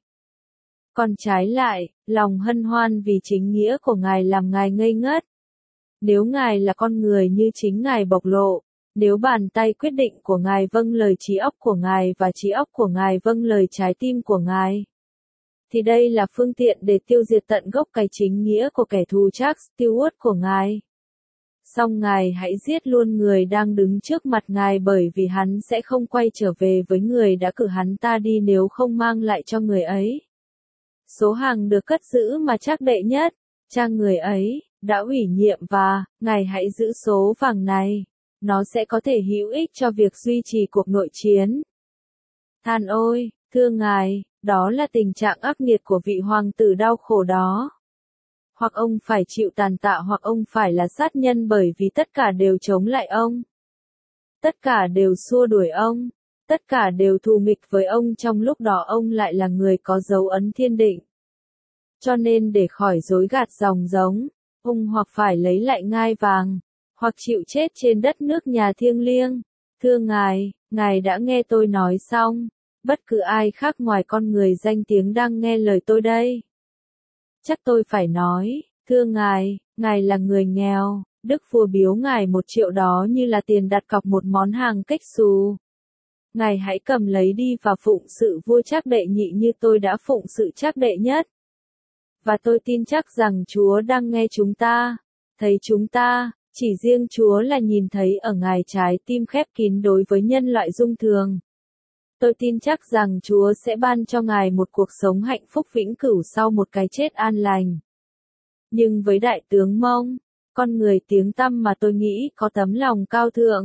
Còn trái lại, lòng hân hoan vì chính nghĩa của ngài làm ngài ngây ngất. Nếu ngài là con người như chính ngài bộc lộ, nếu bàn tay quyết định của ngài vâng lời trí óc của ngài và trí óc của ngài vâng lời trái tim của ngài, thì đây là phương tiện để tiêu diệt tận gốc cái chính nghĩa của kẻ thù Jack Stewart của ngài. Song ngài hãy giết luôn người đang đứng trước mặt ngài, bởi vì hắn sẽ không quay trở về với người đã cử hắn ta đi nếu không mang lại cho người ấy số hàng được cất giữ mà chắc đệ nhất, cha người ấy đã ủy nhiệm, và ngài hãy giữ số vàng này. Nó sẽ có thể hữu ích cho việc duy trì cuộc nội chiến. Than ôi, thưa ngài, đó là tình trạng ác nghiệt của vị hoàng tử đau khổ đó. Hoặc ông phải chịu tàn tạ hoặc ông phải là sát nhân, bởi vì tất cả đều chống lại ông. Tất cả đều xua đuổi ông. Tất cả đều thù nghịch với ông, trong lúc đó ông lại là người có dấu ấn thiên định. Cho nên để khỏi dối gạt dòng giống, ông hoặc phải lấy lại ngai vàng, hoặc chịu chết trên đất nước nhà thiêng liêng. Thưa ngài, ngài đã nghe tôi nói xong. Bất cứ ai khác ngoài con người danh tiếng đang nghe lời tôi đây. Chắc tôi phải nói, thưa ngài, ngài là người nghèo, đức vua biếu ngài 1 triệu đó như là tiền đặt cọc một món hàng kếch xù. Ngài hãy cầm lấy đi và phụng sự vua Trác đệ nhị như tôi đã phụng sự Trác đệ nhất. Và tôi tin chắc rằng Chúa đang nghe chúng ta, thấy chúng ta, chỉ riêng Chúa là nhìn thấy ở ngài trái tim khép kín đối với nhân loại dung thường. Tôi tin chắc rằng Chúa sẽ ban cho ngài một cuộc sống hạnh phúc vĩnh cửu sau một cái chết an lành. Nhưng với đại tướng Mông, con người tiếng tăm mà tôi nghĩ có tấm lòng cao thượng,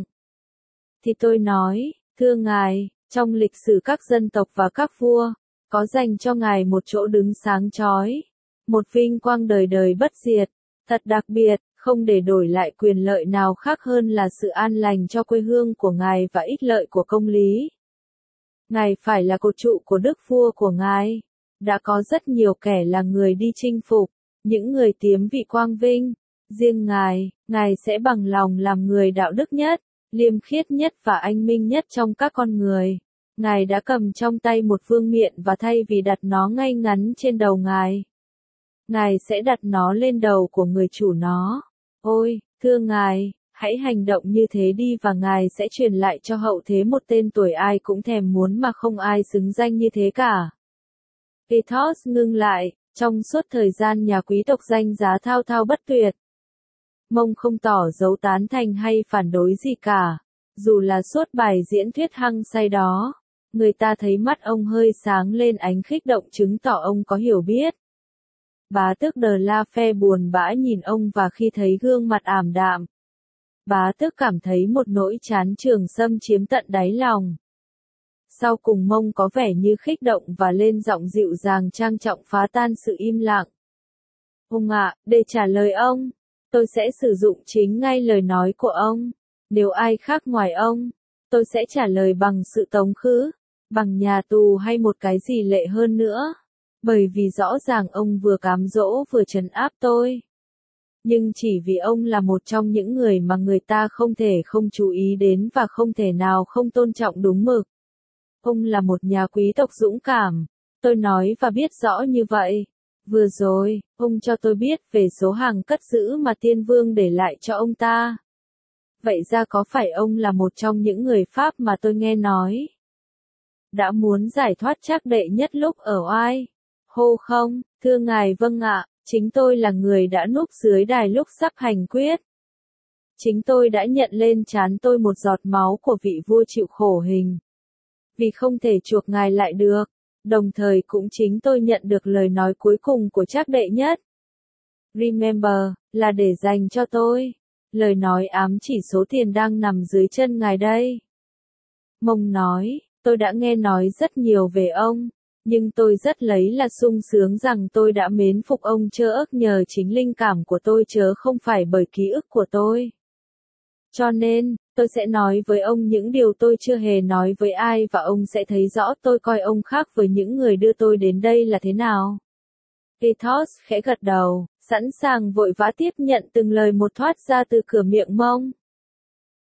thì tôi nói, thưa ngài, trong lịch sử các dân tộc và các vua, có dành cho ngài một chỗ đứng sáng chói, một vinh quang đời đời bất diệt, thật đặc biệt, không để đổi lại quyền lợi nào khác hơn là sự an lành cho quê hương của ngài và ích lợi của công lý. Ngài phải là cột trụ của đức vua của ngài. Đã có rất nhiều kẻ là người đi chinh phục, những người tiếm vị quang vinh. Riêng ngài sẽ bằng lòng làm người đạo đức nhất, liêm khiết nhất và anh minh nhất trong các con người. Ngài đã cầm trong tay một vương miện và thay vì đặt nó ngay ngắn trên đầu ngài sẽ đặt nó lên đầu của người chủ nó. Ôi, thưa ngài, hãy hành động như thế đi và ngài sẽ truyền lại cho hậu thế một tên tuổi ai cũng thèm muốn mà không ai xứng danh như thế cả. Athos ngưng lại, trong suốt thời gian nhà quý tộc danh giá thao thao bất tuyệt. Mông không tỏ dấu tán thành hay phản đối gì cả. Dù là suốt bài diễn thuyết hăng say đó, người ta thấy mắt ông hơi sáng lên ánh khích động chứng tỏ ông có hiểu biết. Bá tước De La Fère buồn bã nhìn ông và khi thấy gương mặt ảm đạm, bá tước cảm thấy một nỗi chán trường xâm chiếm tận đáy lòng. Sau cùng Mông có vẻ như khích động và lên giọng dịu dàng trang trọng phá tan sự im lặng. Ông ạ, để trả lời ông, tôi sẽ sử dụng chính ngay lời nói của ông. Nếu ai khác ngoài ông, tôi sẽ trả lời bằng sự tống khứ, bằng nhà tù hay một cái gì lệ hơn nữa. Bởi vì rõ ràng ông vừa cám dỗ vừa trấn áp tôi. Nhưng chỉ vì ông là một trong những người mà người ta không thể không chú ý đến và không thể nào không tôn trọng đúng mực. Ông là một nhà quý tộc dũng cảm. Tôi nói và biết rõ như vậy. Vừa rồi, ông cho tôi biết về số hàng cất giữ mà tiên vương để lại cho ông ta. Vậy ra có phải ông là một trong những người Pháp mà tôi nghe nói đã muốn giải thoát Trác đệ nhất lúc ở oai? Hô không, thưa ngài vâng ạ, chính tôi là người đã núp dưới đài lúc sắp hành quyết. Chính tôi đã nhận lên trán tôi một giọt máu của vị vua chịu khổ hình. Vì không thể chuộc ngài lại được, đồng thời cũng chính tôi nhận được lời nói cuối cùng của Trác đệ nhất. Remember, là để dành cho tôi. Lời nói ám chỉ số tiền đang nằm dưới chân ngài đây. Mông nói, tôi đã nghe nói rất nhiều về ông. Nhưng tôi rất lấy là sung sướng rằng tôi đã mến phục ông chớ ức nhờ chính linh cảm của tôi chớ không phải bởi ký ức của tôi. Cho nên, tôi sẽ nói với ông những điều tôi chưa hề nói với ai và ông sẽ thấy rõ tôi coi ông khác với những người đưa tôi đến đây là thế nào. Athos khẽ gật đầu, sẵn sàng vội vã tiếp nhận từng lời một thoát ra từ cửa miệng Mông.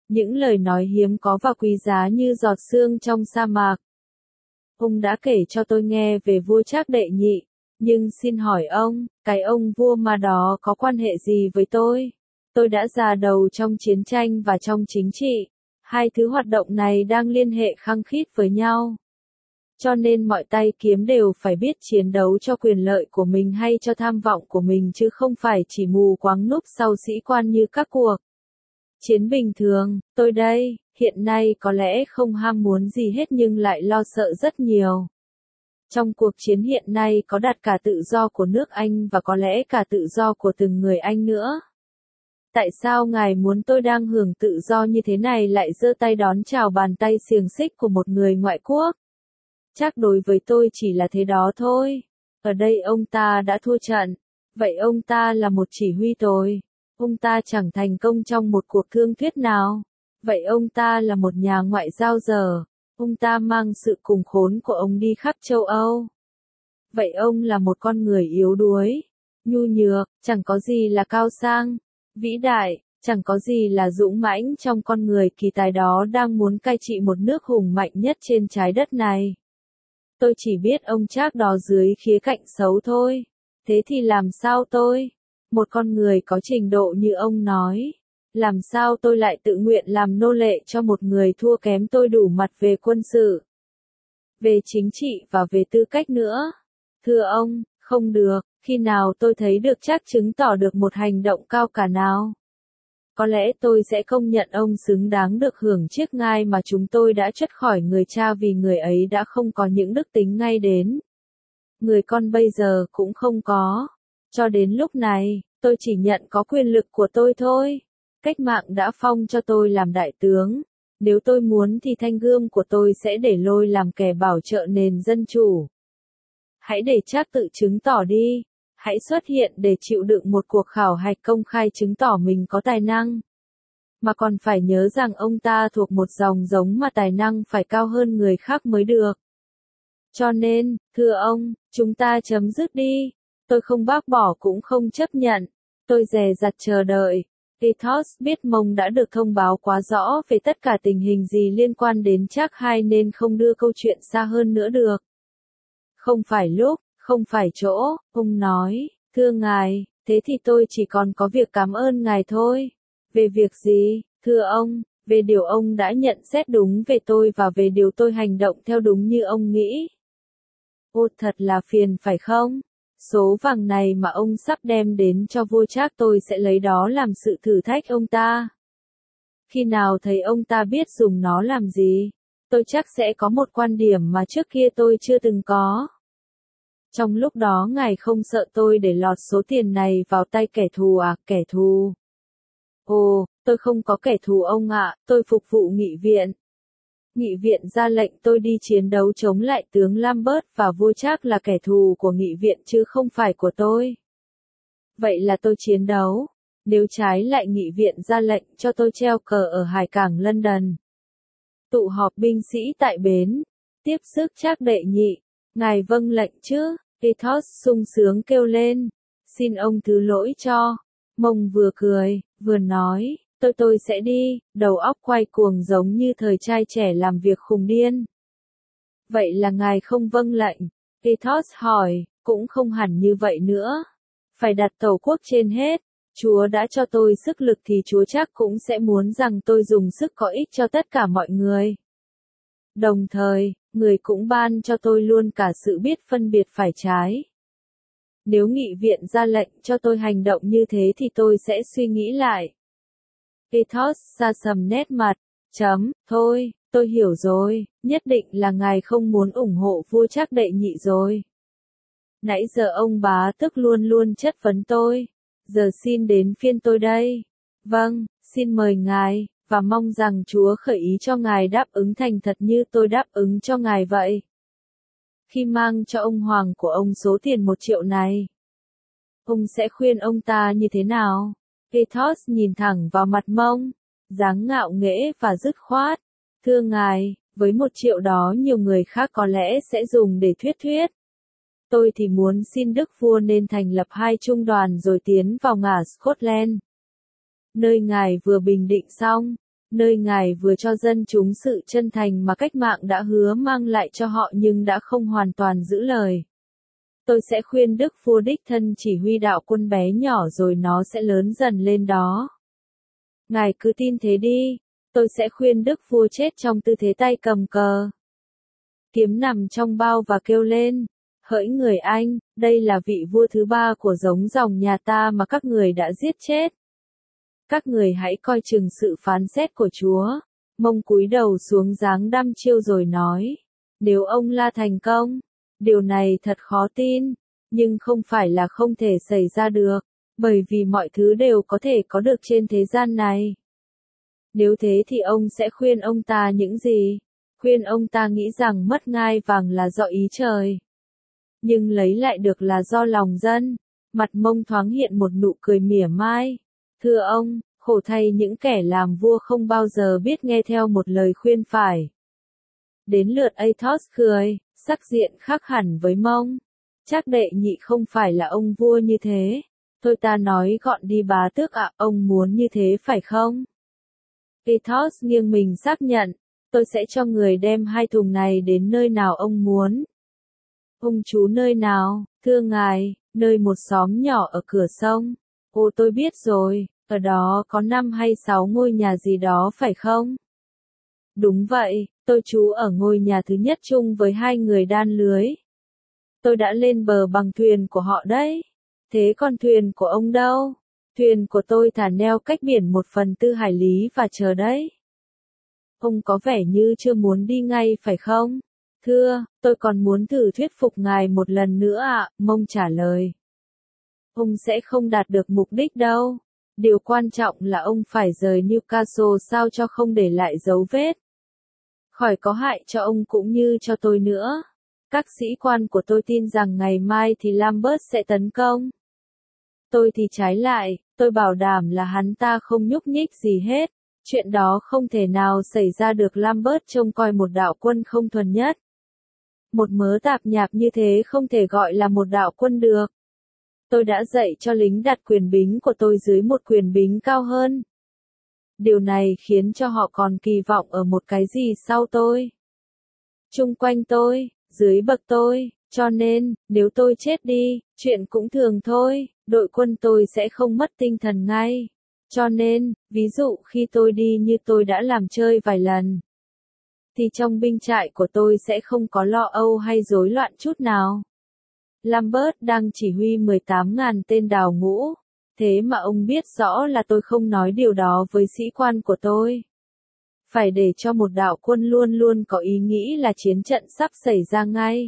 những lời nói hiếm có và quý giá như giọt sương trong sa mạc. Ông đã kể cho tôi nghe về vua Trác đệ nhị, nhưng xin hỏi ông, cái ông vua mà đó có quan hệ gì với tôi? Tôi đã già đầu trong chiến tranh và trong chính trị. Hai thứ hoạt động này đang liên hệ khăng khít với nhau. Cho nên mọi tay kiếm đều phải biết chiến đấu cho quyền lợi của mình hay cho tham vọng của mình chứ không phải chỉ mù quáng núp sau sĩ quan như các cuộc chiến bình thường. Tôi đây, hiện nay có lẽ không ham muốn gì hết nhưng lại lo sợ rất nhiều. Trong cuộc chiến hiện nay có đặt cả tự do của nước Anh và có lẽ cả tự do của từng người Anh nữa. Tại sao ngài muốn tôi đang hưởng tự do như thế này lại giơ tay đón chào bàn tay xiềng xích của một người ngoại quốc? Chắc đối với tôi chỉ là thế đó thôi. Ở đây ông ta đã thua trận. Vậy ông ta là một chỉ huy tồi. Ông ta chẳng thành công trong một cuộc thương thuyết nào. Vậy ông ta là một nhà ngoại giao dở. Ông ta mang sự cùng khốn của ông đi khắp châu Âu. Vậy ông là một con người yếu đuối, nhu nhược, chẳng có gì là cao sang, vĩ đại, chẳng có gì là dũng mãnh trong con người kỳ tài đó đang muốn cai trị một nước hùng mạnh nhất trên trái đất này. Tôi chỉ biết ông Trác đó dưới khía cạnh xấu thôi. Thế thì làm sao tôi, một con người có trình độ như ông nói, làm sao tôi lại tự nguyện làm nô lệ cho một người thua kém tôi đủ mặt về quân sự, về chính trị và về tư cách nữa? Thưa ông, không được, khi nào tôi thấy được Trác chứng tỏ được một hành động cao cả nào, có lẽ tôi sẽ công nhận ông xứng đáng được hưởng chiếc ngai mà chúng tôi đã trút khỏi người cha vì người ấy đã không có những đức tính ngay đến. Người con bây giờ cũng không có. Cho đến lúc này, tôi chỉ nhận có quyền lực của tôi thôi. Cách mạng đã phong cho tôi làm đại tướng. Nếu tôi muốn thì thanh gươm của tôi sẽ để lôi làm kẻ bảo trợ nền dân chủ. Hãy để Trác tự chứng tỏ đi. Hãy xuất hiện để chịu đựng một cuộc khảo hạch công khai chứng tỏ mình có tài năng. Mà còn phải nhớ rằng ông ta thuộc một dòng giống mà tài năng phải cao hơn người khác mới được. Cho nên, thưa ông, chúng ta chấm dứt đi. Tôi không bác bỏ cũng không chấp nhận. Tôi dè dặt chờ đợi. Athos biết Mông đã được thông báo quá rõ về tất cả tình hình gì liên quan đến Trác II nên không đưa câu chuyện xa hơn nữa được. Không phải lúc, không phải chỗ, ông nói, thưa ngài, thế thì tôi chỉ còn có việc cảm ơn ngài thôi. Về việc gì, thưa ông, về điều ông đã nhận xét đúng về tôi và về điều tôi hành động theo đúng như ông nghĩ. Ô thật là phiền phải không? Số vàng này mà ông sắp đem đến cho vua Trác tôi sẽ lấy đó làm sự thử thách ông ta. Khi nào thấy ông ta biết dùng nó làm gì, tôi chắc sẽ có một quan điểm mà trước kia tôi chưa từng có. Trong lúc đó ngài không sợ tôi để lọt số tiền này vào tay kẻ thù à, kẻ thù? Ồ, tôi không có kẻ thù ông ạ, tôi phục vụ nghị viện. Nghị viện ra lệnh tôi đi chiến đấu chống lại tướng Lambert và vua Trác là kẻ thù của nghị viện chứ không phải của tôi. Vậy là tôi chiến đấu. Nếu trái lại nghị viện ra lệnh cho tôi treo cờ ở hải cảng London. Tụ họp binh sĩ tại bến. Tiếp sức Trác đệ nhị. Ngài vâng lệnh chứ? Athos sung sướng kêu lên. Xin ông thứ lỗi cho. Mông vừa cười, vừa nói. Tôi sẽ đi, đầu óc quay cuồng giống như thời trai trẻ làm việc khùng điên. Vậy là ngài không vâng lệnh? Athos hỏi, cũng không hẳn như vậy nữa. Phải đặt tổ quốc trên hết. Chúa đã cho tôi sức lực thì Chúa chắc cũng sẽ muốn rằng tôi dùng sức có ích cho tất cả mọi người. Đồng thời, người cũng ban cho tôi luôn cả sự biết phân biệt phải trái. Nếu nghị viện ra lệnh cho tôi hành động như thế thì tôi sẽ suy nghĩ lại. Athos sa sầm nét mặt. Thôi, tôi hiểu rồi, nhất định là ngài không muốn ủng hộ vua Trác đệ nhị rồi. Nãy giờ ông bá tức luôn luôn chất vấn tôi. Giờ xin đến phiên tôi đây. Vâng, xin mời ngài, và mong rằng Chúa khởi ý cho ngài đáp ứng thành thật như tôi đáp ứng cho ngài vậy. Khi mang cho ông hoàng của ông số tiền 1 triệu này, ông sẽ khuyên ông ta như thế nào? Athos nhìn thẳng vào mặt Mông, dáng ngạo nghễ và dứt khoát. Thưa ngài, với 1 triệu đó nhiều người khác có lẽ sẽ dùng để thuyết. Tôi thì muốn xin đức vua nên thành lập 2 trung đoàn rồi tiến vào ngả Scotland. Nơi ngài vừa bình định xong, nơi ngài vừa cho dân chúng sự chân thành mà cách mạng đã hứa mang lại cho họ nhưng đã không hoàn toàn giữ lời. Tôi sẽ khuyên đức vua đích thân chỉ huy đạo quân bé nhỏ rồi nó sẽ lớn dần lên đó. Ngài cứ tin thế đi, tôi sẽ khuyên đức vua chết trong tư thế tay cầm cờ. Kiếm nằm trong bao và kêu lên, hỡi người Anh, đây là vị vua thứ 3 của giống dòng nhà ta mà các người đã giết chết. Các người hãy coi chừng sự phán xét của Chúa. Mông cúi đầu xuống dáng đăm chiêu rồi nói, nếu ông La thành công, điều này thật khó tin, nhưng không phải là không thể xảy ra được, bởi vì mọi thứ đều có thể có được trên thế gian này. Nếu thế thì ông sẽ khuyên ông ta những gì? Khuyên ông ta nghĩ rằng mất ngai vàng là do ý trời, nhưng lấy lại được là do lòng dân. Mặt Mông thoáng hiện một nụ cười mỉa mai. Thưa ông, khổ thay những kẻ làm vua không bao giờ biết nghe theo một lời khuyên phải. Đến lượt Athos cười, sắc diện khác hẳn với Mông. Chắc đệ nhị không phải là ông vua như thế. Thôi ta nói gọn đi bá tước ạ, ông muốn như thế phải không? Athos nghiêng mình xác nhận, tôi sẽ cho người đem 2 thùng này đến nơi nào ông muốn. Ông chú nơi nào? Thưa ngài, nơi một xóm nhỏ ở cửa sông. Ồ tôi biết rồi, ở đó có 5 hay 6 ngôi nhà gì đó phải không? Đúng vậy, tôi trú ở ngôi nhà thứ nhất chung với 2 người đan lưới. Tôi đã lên bờ bằng thuyền của họ đấy. Thế còn thuyền của ông đâu? Thuyền của tôi thả neo cách biển 1/4 hải lý và chờ đấy. Ông có vẻ như chưa muốn đi ngay phải không? Thưa, tôi còn muốn thử thuyết phục ngài một lần nữa ạ, Mông trả lời. Ông sẽ không đạt được mục đích đâu. Điều quan trọng là ông phải rời Newcastle sao cho không để lại dấu vết. Khỏi có hại cho ông cũng như cho tôi nữa. Các sĩ quan của tôi tin rằng ngày mai thì Lambert sẽ tấn công. Tôi thì trái lại, tôi bảo đảm là hắn ta không nhúc nhích gì hết. Chuyện đó không thể nào xảy ra được. Lambert trông coi một đạo quân không thuần nhất. Một mớ tạp nhạp như thế không thể gọi là một đạo quân được. Tôi đã dạy cho lính đặt quyền bính của tôi dưới một quyền bính cao hơn. Điều này khiến cho họ còn kỳ vọng ở một cái gì sau tôi. Chung quanh tôi, dưới bậc tôi, cho nên, nếu tôi chết đi, chuyện cũng thường thôi, đội quân tôi sẽ không mất tinh thần ngay. Cho nên, ví dụ khi tôi đi như tôi đã làm chơi vài lần, thì trong binh trại của tôi sẽ không có lo âu hay rối loạn chút nào. Lambert đang chỉ huy 18.000 tên đào ngũ. Thế mà ông biết rõ là tôi không nói điều đó với sĩ quan của tôi. Phải để cho một đạo quân luôn luôn có ý nghĩ là chiến trận sắp xảy ra ngay.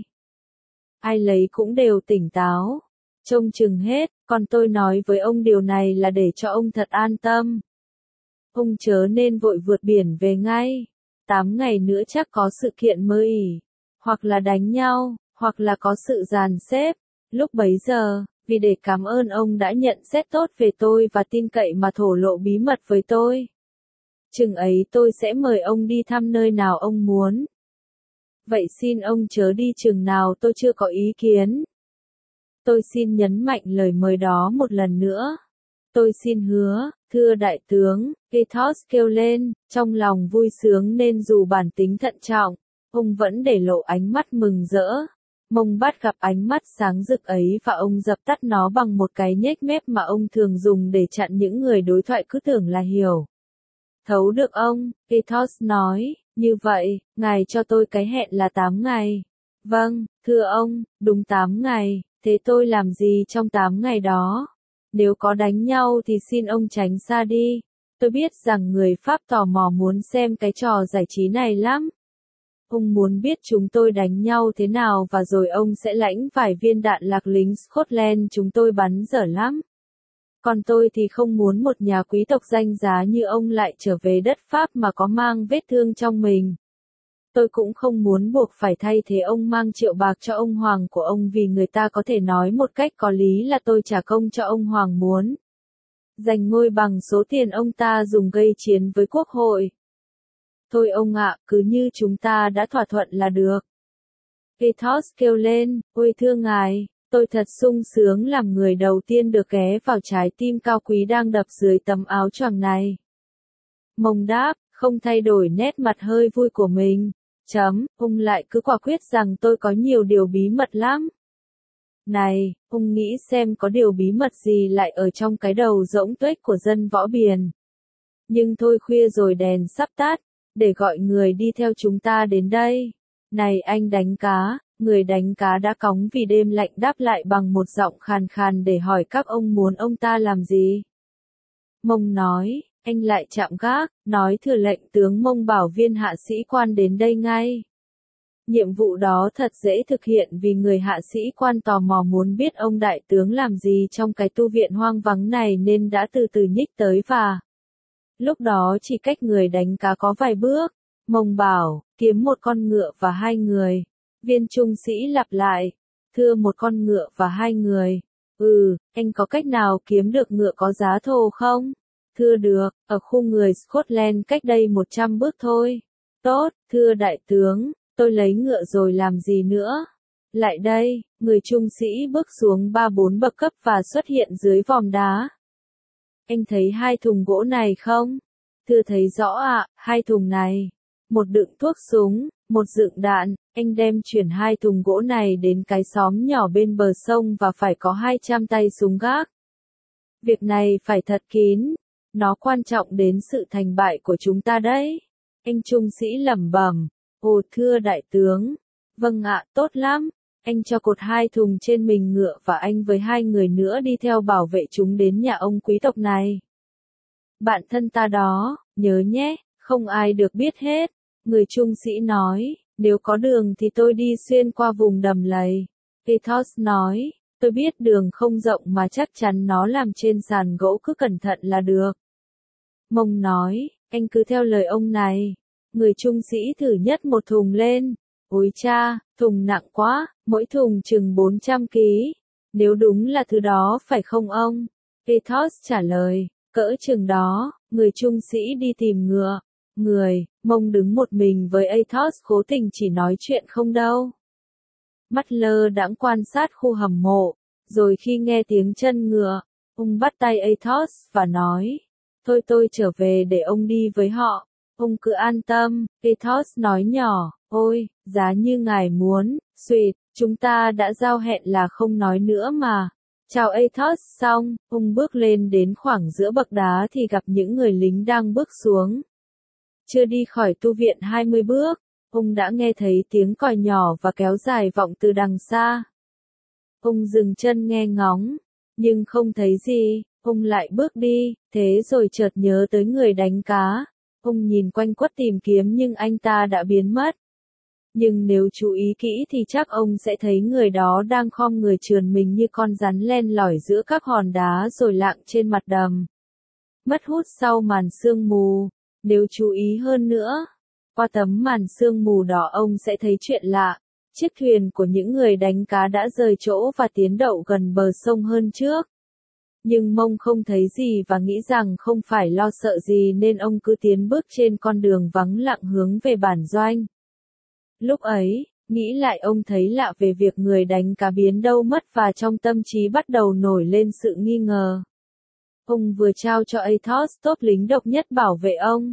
Ai lấy cũng đều tỉnh táo. Trông chừng hết, còn tôi nói với ông điều này là để cho ông thật an tâm. Ông chớ nên vội vượt biển về ngay. 8 ngày nữa chắc có sự kiện mơ ỉ. Hoặc là đánh nhau, hoặc là có sự dàn xếp. Lúc bấy giờ, vì để cảm ơn ông đã nhận xét tốt về tôi và tin cậy mà thổ lộ bí mật với tôi. Chừng ấy tôi sẽ mời ông đi thăm nơi nào ông muốn. Vậy xin ông chớ đi chừng nào tôi chưa có ý kiến. Tôi xin nhấn mạnh lời mời đó một lần nữa. Tôi xin hứa, thưa đại tướng, Athos kêu lên, trong lòng vui sướng nên dù bản tính thận trọng, ông vẫn để lộ ánh mắt mừng rỡ. Mông bắt gặp ánh mắt sáng rực ấy và ông dập tắt nó bằng một cái nhếch mép mà ông thường dùng để chặn những người đối thoại cứ tưởng là hiểu. Thấu được ông, Athos nói, như vậy, ngài cho tôi cái hẹn là 8 ngày. Vâng, thưa ông, đúng 8 ngày, thế tôi làm gì trong 8 ngày đó? Nếu có đánh nhau thì xin ông tránh xa đi. Tôi biết rằng người Pháp tò mò muốn xem cái trò giải trí này lắm. Ông muốn biết chúng tôi đánh nhau thế nào và rồi ông sẽ lãnh vài viên đạn lạc lính Scotland chúng tôi bắn dở lắm. Còn tôi thì không muốn một nhà quý tộc danh giá như ông lại trở về đất Pháp mà có mang vết thương trong mình. Tôi cũng không muốn buộc phải thay thế ông mang triệu bạc cho ông Hoàng của ông vì người ta có thể nói một cách có lý là tôi trả công cho ông Hoàng muốn giành ngôi bằng số tiền ông ta dùng gây chiến với quốc hội. Thôi ông ạ, cứ như chúng ta đã thỏa thuận là được. Athos kêu lên, ôi thưa ngài, tôi thật sung sướng làm người đầu tiên được ghé vào trái tim cao quý đang đập dưới tấm áo choàng này. Mông đáp, không thay đổi nét mặt hơi vui của mình. Ông lại cứ quả quyết rằng tôi có nhiều điều bí mật lắm. Này, ông nghĩ xem có điều bí mật gì lại ở trong cái đầu rỗng tuếch của dân Võ Biền. Nhưng thôi khuya rồi đèn sắp tắt, để gọi người đi theo chúng ta đến đây. Này anh đánh cá, người đánh cá đã cóng vì đêm lạnh đáp lại bằng một giọng khàn khàn để hỏi các ông muốn ông ta làm gì. Mông nói, anh lại chạm gác, nói thừa lệnh tướng Mông bảo viên hạ sĩ quan đến đây ngay. Nhiệm vụ đó thật dễ thực hiện vì người hạ sĩ quan tò mò muốn biết ông đại tướng làm gì trong cái tu viện hoang vắng này nên đã từ từ nhích tới và lúc đó chỉ cách người đánh cá có vài bước. Mông bảo, kiếm một con ngựa và 2 người. Viên trung sĩ lặp lại, thưa một con ngựa và 2 người. Anh có cách nào kiếm được ngựa có giá thô không? Thưa được, ở khu người Scotland cách đây 100 bước thôi. Tốt, thưa đại tướng, tôi lấy ngựa rồi làm gì nữa? Lại đây, người trung sĩ bước xuống 3-4 bậc cấp và xuất hiện dưới vòm đá. Anh thấy 2 thùng gỗ này không? Thưa thấy rõ ạ, 2 thùng này. Một đựng thuốc súng, một đựng đạn, anh đem chuyển 2 thùng gỗ này đến cái xóm nhỏ bên bờ sông và phải có 200 tay súng gác. Việc này phải thật kín, nó quan trọng đến sự thành bại của chúng ta đấy. Anh trung sĩ lẩm bẩm, ồ thưa đại tướng, vâng ạ, tốt lắm, anh cho cột 2 thùng trên mình ngựa và anh với 2 người nữa đi theo bảo vệ chúng đến nhà ông quý tộc này. Bạn thân ta đó, nhớ nhé, không ai được biết hết. Người trung sĩ nói, nếu có đường thì tôi đi xuyên qua vùng đầm lầy. Athos nói, tôi biết đường không rộng mà chắc chắn nó làm trên sàn gỗ, cứ cẩn thận là được. Mông nói, anh cứ theo lời ông này. Người trung sĩ thử nhấc một thùng lên. Ôi cha, thùng nặng quá, mỗi thùng chừng 400 kg. Nếu đúng là thứ đó phải không ông? Athos trả lời, cỡ chừng đó. Người trung sĩ đi tìm ngựa. Mông đứng một mình với Athos cố tình chỉ nói chuyện không đâu. Mắt lơ đãng quan sát khu hầm mộ, rồi khi nghe tiếng chân ngựa, ông bắt tay Athos và nói, thôi tôi trở về để ông đi với họ, ông cứ an tâm. Athos nói nhỏ, ôi, giá như ngài muốn, chúng ta đã giao hẹn là không nói nữa mà. Chào Athos xong, ông bước lên đến khoảng giữa bậc đá thì gặp những người lính đang bước xuống. Chưa đi khỏi tu viện 20 bước, ông đã nghe thấy tiếng còi nhỏ và kéo dài vọng từ đằng xa. Ông dừng chân nghe ngóng, nhưng không thấy gì, ông lại bước đi, thế rồi chợt nhớ tới người đánh cá. Ông nhìn quanh quất tìm kiếm nhưng anh ta đã biến mất. Nhưng nếu chú ý kỹ thì chắc ông sẽ thấy người đó đang khom người trườn mình như con rắn len lỏi giữa các hòn đá rồi lạng trên mặt đầm. Mất hút sau màn sương mù. Nếu chú ý hơn nữa, qua tấm màn sương mù đỏ ông sẽ thấy chuyện lạ. Chiếc thuyền của những người đánh cá đã rời chỗ và tiến đậu gần bờ sông hơn trước. Nhưng Mông không thấy gì và nghĩ rằng không phải lo sợ gì nên ông cứ tiến bước trên con đường vắng lặng hướng về bản doanh. Lúc ấy, nghĩ lại ông thấy lạ về việc người đánh cá biến đâu mất và trong tâm trí bắt đầu nổi lên sự nghi ngờ. Ông vừa trao cho Athos tốp lính độc nhất bảo vệ ông.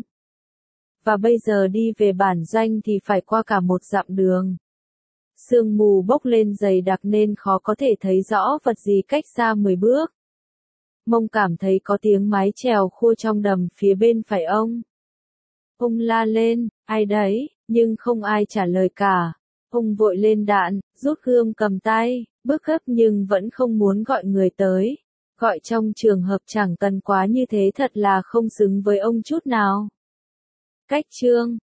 Và bây giờ đi về bản doanh thì phải qua cả một dặm đường. Sương mù bốc lên dày đặc nên khó có thể thấy rõ vật gì cách xa 10 bước. Mông cảm thấy có tiếng mái chèo khua trong đầm phía bên phải ông. Ông la lên, ai đấy, nhưng không ai trả lời cả. Ông vội lên đạn, rút gươm cầm tay, bước gấp nhưng vẫn không muốn gọi người tới. Gọi trong trường hợp chẳng cần quá như thế thật là không xứng với ông chút nào. Cách chương